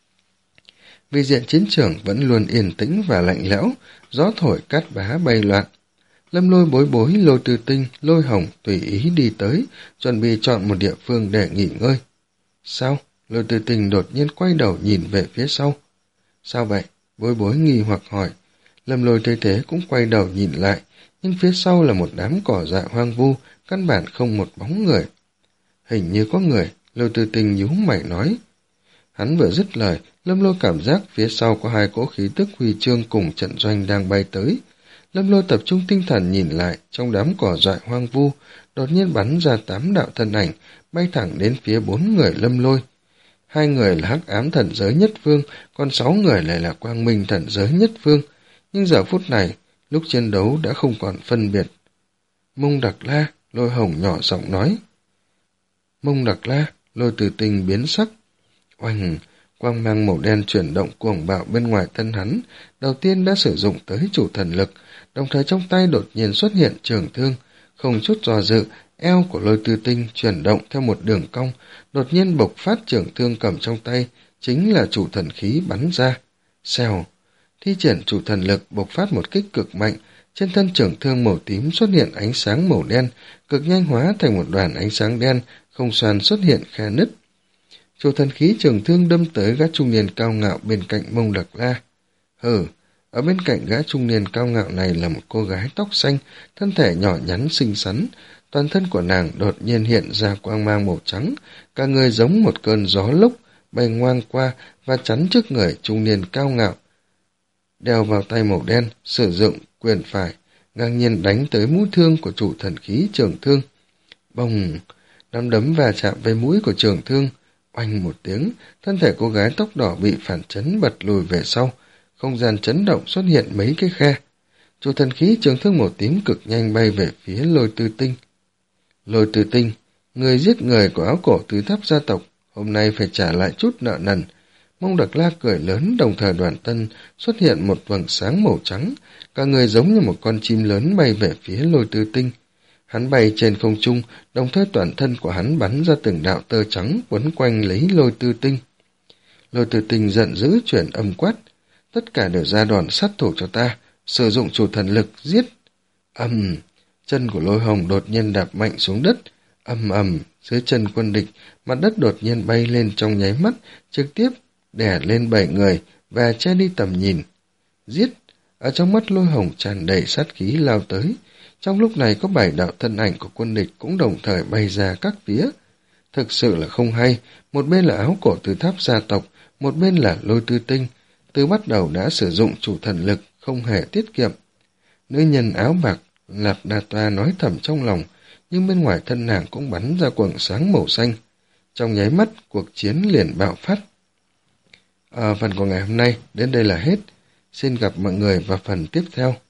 Vì diện chiến trường vẫn luôn yên tĩnh và lạnh lẽo, gió thổi cát bá bay loạn. Lâm Lôi Bối Bối, Lôi Tư Tinh, Lôi Hồng tùy ý đi tới, chuẩn bị chọn một địa phương để nghỉ ngơi. Sao? Lôi Tư Tinh đột nhiên quay đầu nhìn về phía sau. Sao vậy? Bối Bối nghi hoặc hỏi. Lâm Lôi thấy thế cũng quay đầu nhìn lại, nhưng phía sau là một đám cỏ dại hoang vu, căn bản không một bóng người. Hình như có người, Lôi Tư Tinh nhíu mày nói. Hắn vừa dứt lời, Lâm Lôi cảm giác phía sau có hai cỗ khí tức huy chương cùng trận doanh đang bay tới. Lâm Lôi tập trung tinh thần nhìn lại, trong đám cỏ dại hoang vu, đột nhiên bắn ra tám đạo thân ảnh, bay thẳng đến phía bốn người Lâm Lôi. Hai người là Hắc Ám Thần Giới Nhất Phương, còn sáu người lại là Quang Minh Thần Giới Nhất Phương. Nhưng giờ phút này, lúc chiến đấu đã không còn phân biệt. Mông Đặc La, Lôi Hồng nhỏ giọng nói. Mông Đặc La, Lôi Từ Tinh biến sắc. Oanh, quang mang màu đen chuyển động cuồng bạo bên ngoài thân hắn, đầu tiên đã sử dụng tới chủ thần lực, đồng thời trong tay đột nhiên xuất hiện trường thương, không chút do dự, eo của Lôi Tư Tinh chuyển động theo một đường cong, đột nhiên bộc phát trường thương cầm trong tay, chính là chủ thần khí bắn ra. Xèo, thi triển chủ thần lực bộc phát một kích cực mạnh, trên thân trường thương màu tím xuất hiện ánh sáng màu đen, cực nhanh hóa thành một đoàn ánh sáng đen, không xoàn xuất hiện khe nứt. Chủ thần khí trường thương đâm tới gã trung niên cao ngạo bên cạnh Mông Đặc La. Hừ, ở bên cạnh gã trung niên cao ngạo này là một cô gái tóc xanh, thân thể nhỏ nhắn xinh xắn, toàn thân của nàng đột nhiên hiện ra quang mang màu trắng, cả người giống một cơn gió lốc bay ngoang qua và chắn trước người trung niên cao ngạo. Đeo vào tay màu đen, sử dụng quyền phải, ngang nhiên đánh tới mũi thương của chủ thần khí trường thương. Bồng, nắm đấm va chạm với mũi của trường thương. Oanh một tiếng, thân thể cô gái tóc đỏ bị phản chấn bật lùi về sau, không gian chấn động xuất hiện mấy cái khe. Chủ thần khí trường thương màu tím cực nhanh bay về phía Lôi Tư Tinh. Lôi Tư Tinh, người giết người của Áo Cổ Tứ Tháp gia tộc, hôm nay phải trả lại chút nợ nần. Mông Đặc La cười lớn, đồng thời đoàn tân xuất hiện một vầng sáng màu trắng, cả người giống như một con chim lớn bay về phía Lôi Tư Tinh. Hắn bay trên không trung, đồng thời toàn thân của hắn bắn ra từng đạo tơ trắng quấn quanh lấy Lôi Tư Tinh. Lôi Tư Tinh giận dữ chuyển âm quát, tất cả đều ra đòn sát thủ cho ta, sử dụng chủ thần lực giết. Ầm, chân của Lôi Hồng đột nhiên đạp mạnh xuống đất, ầm ầm, dưới chân quân địch, mặt đất đột nhiên bay lên trong nháy mắt, trực tiếp đè lên bảy người và che đi tầm nhìn. Giết! Ở trong mắt Lôi Hồng tràn đầy sát khí lao tới, Trong lúc này có bảy đạo thân ảnh của quân địch cũng đồng thời bay ra các phía. Thực sự là không hay, một bên là áo cổ từ tháp gia tộc, một bên là Lôi Tư Tinh, từ bắt đầu đã sử dụng chủ thần lực, không hề tiết kiệm. Nữ nhân áo bạc, Lạp Đa Toa nói thầm trong lòng, nhưng bên ngoài thân nàng cũng bắn ra quầng sáng màu xanh. Trong nháy mắt, cuộc chiến liền bạo phát. Ở phần của ngày hôm nay, đến đây là hết. Xin gặp mọi người vào phần tiếp theo.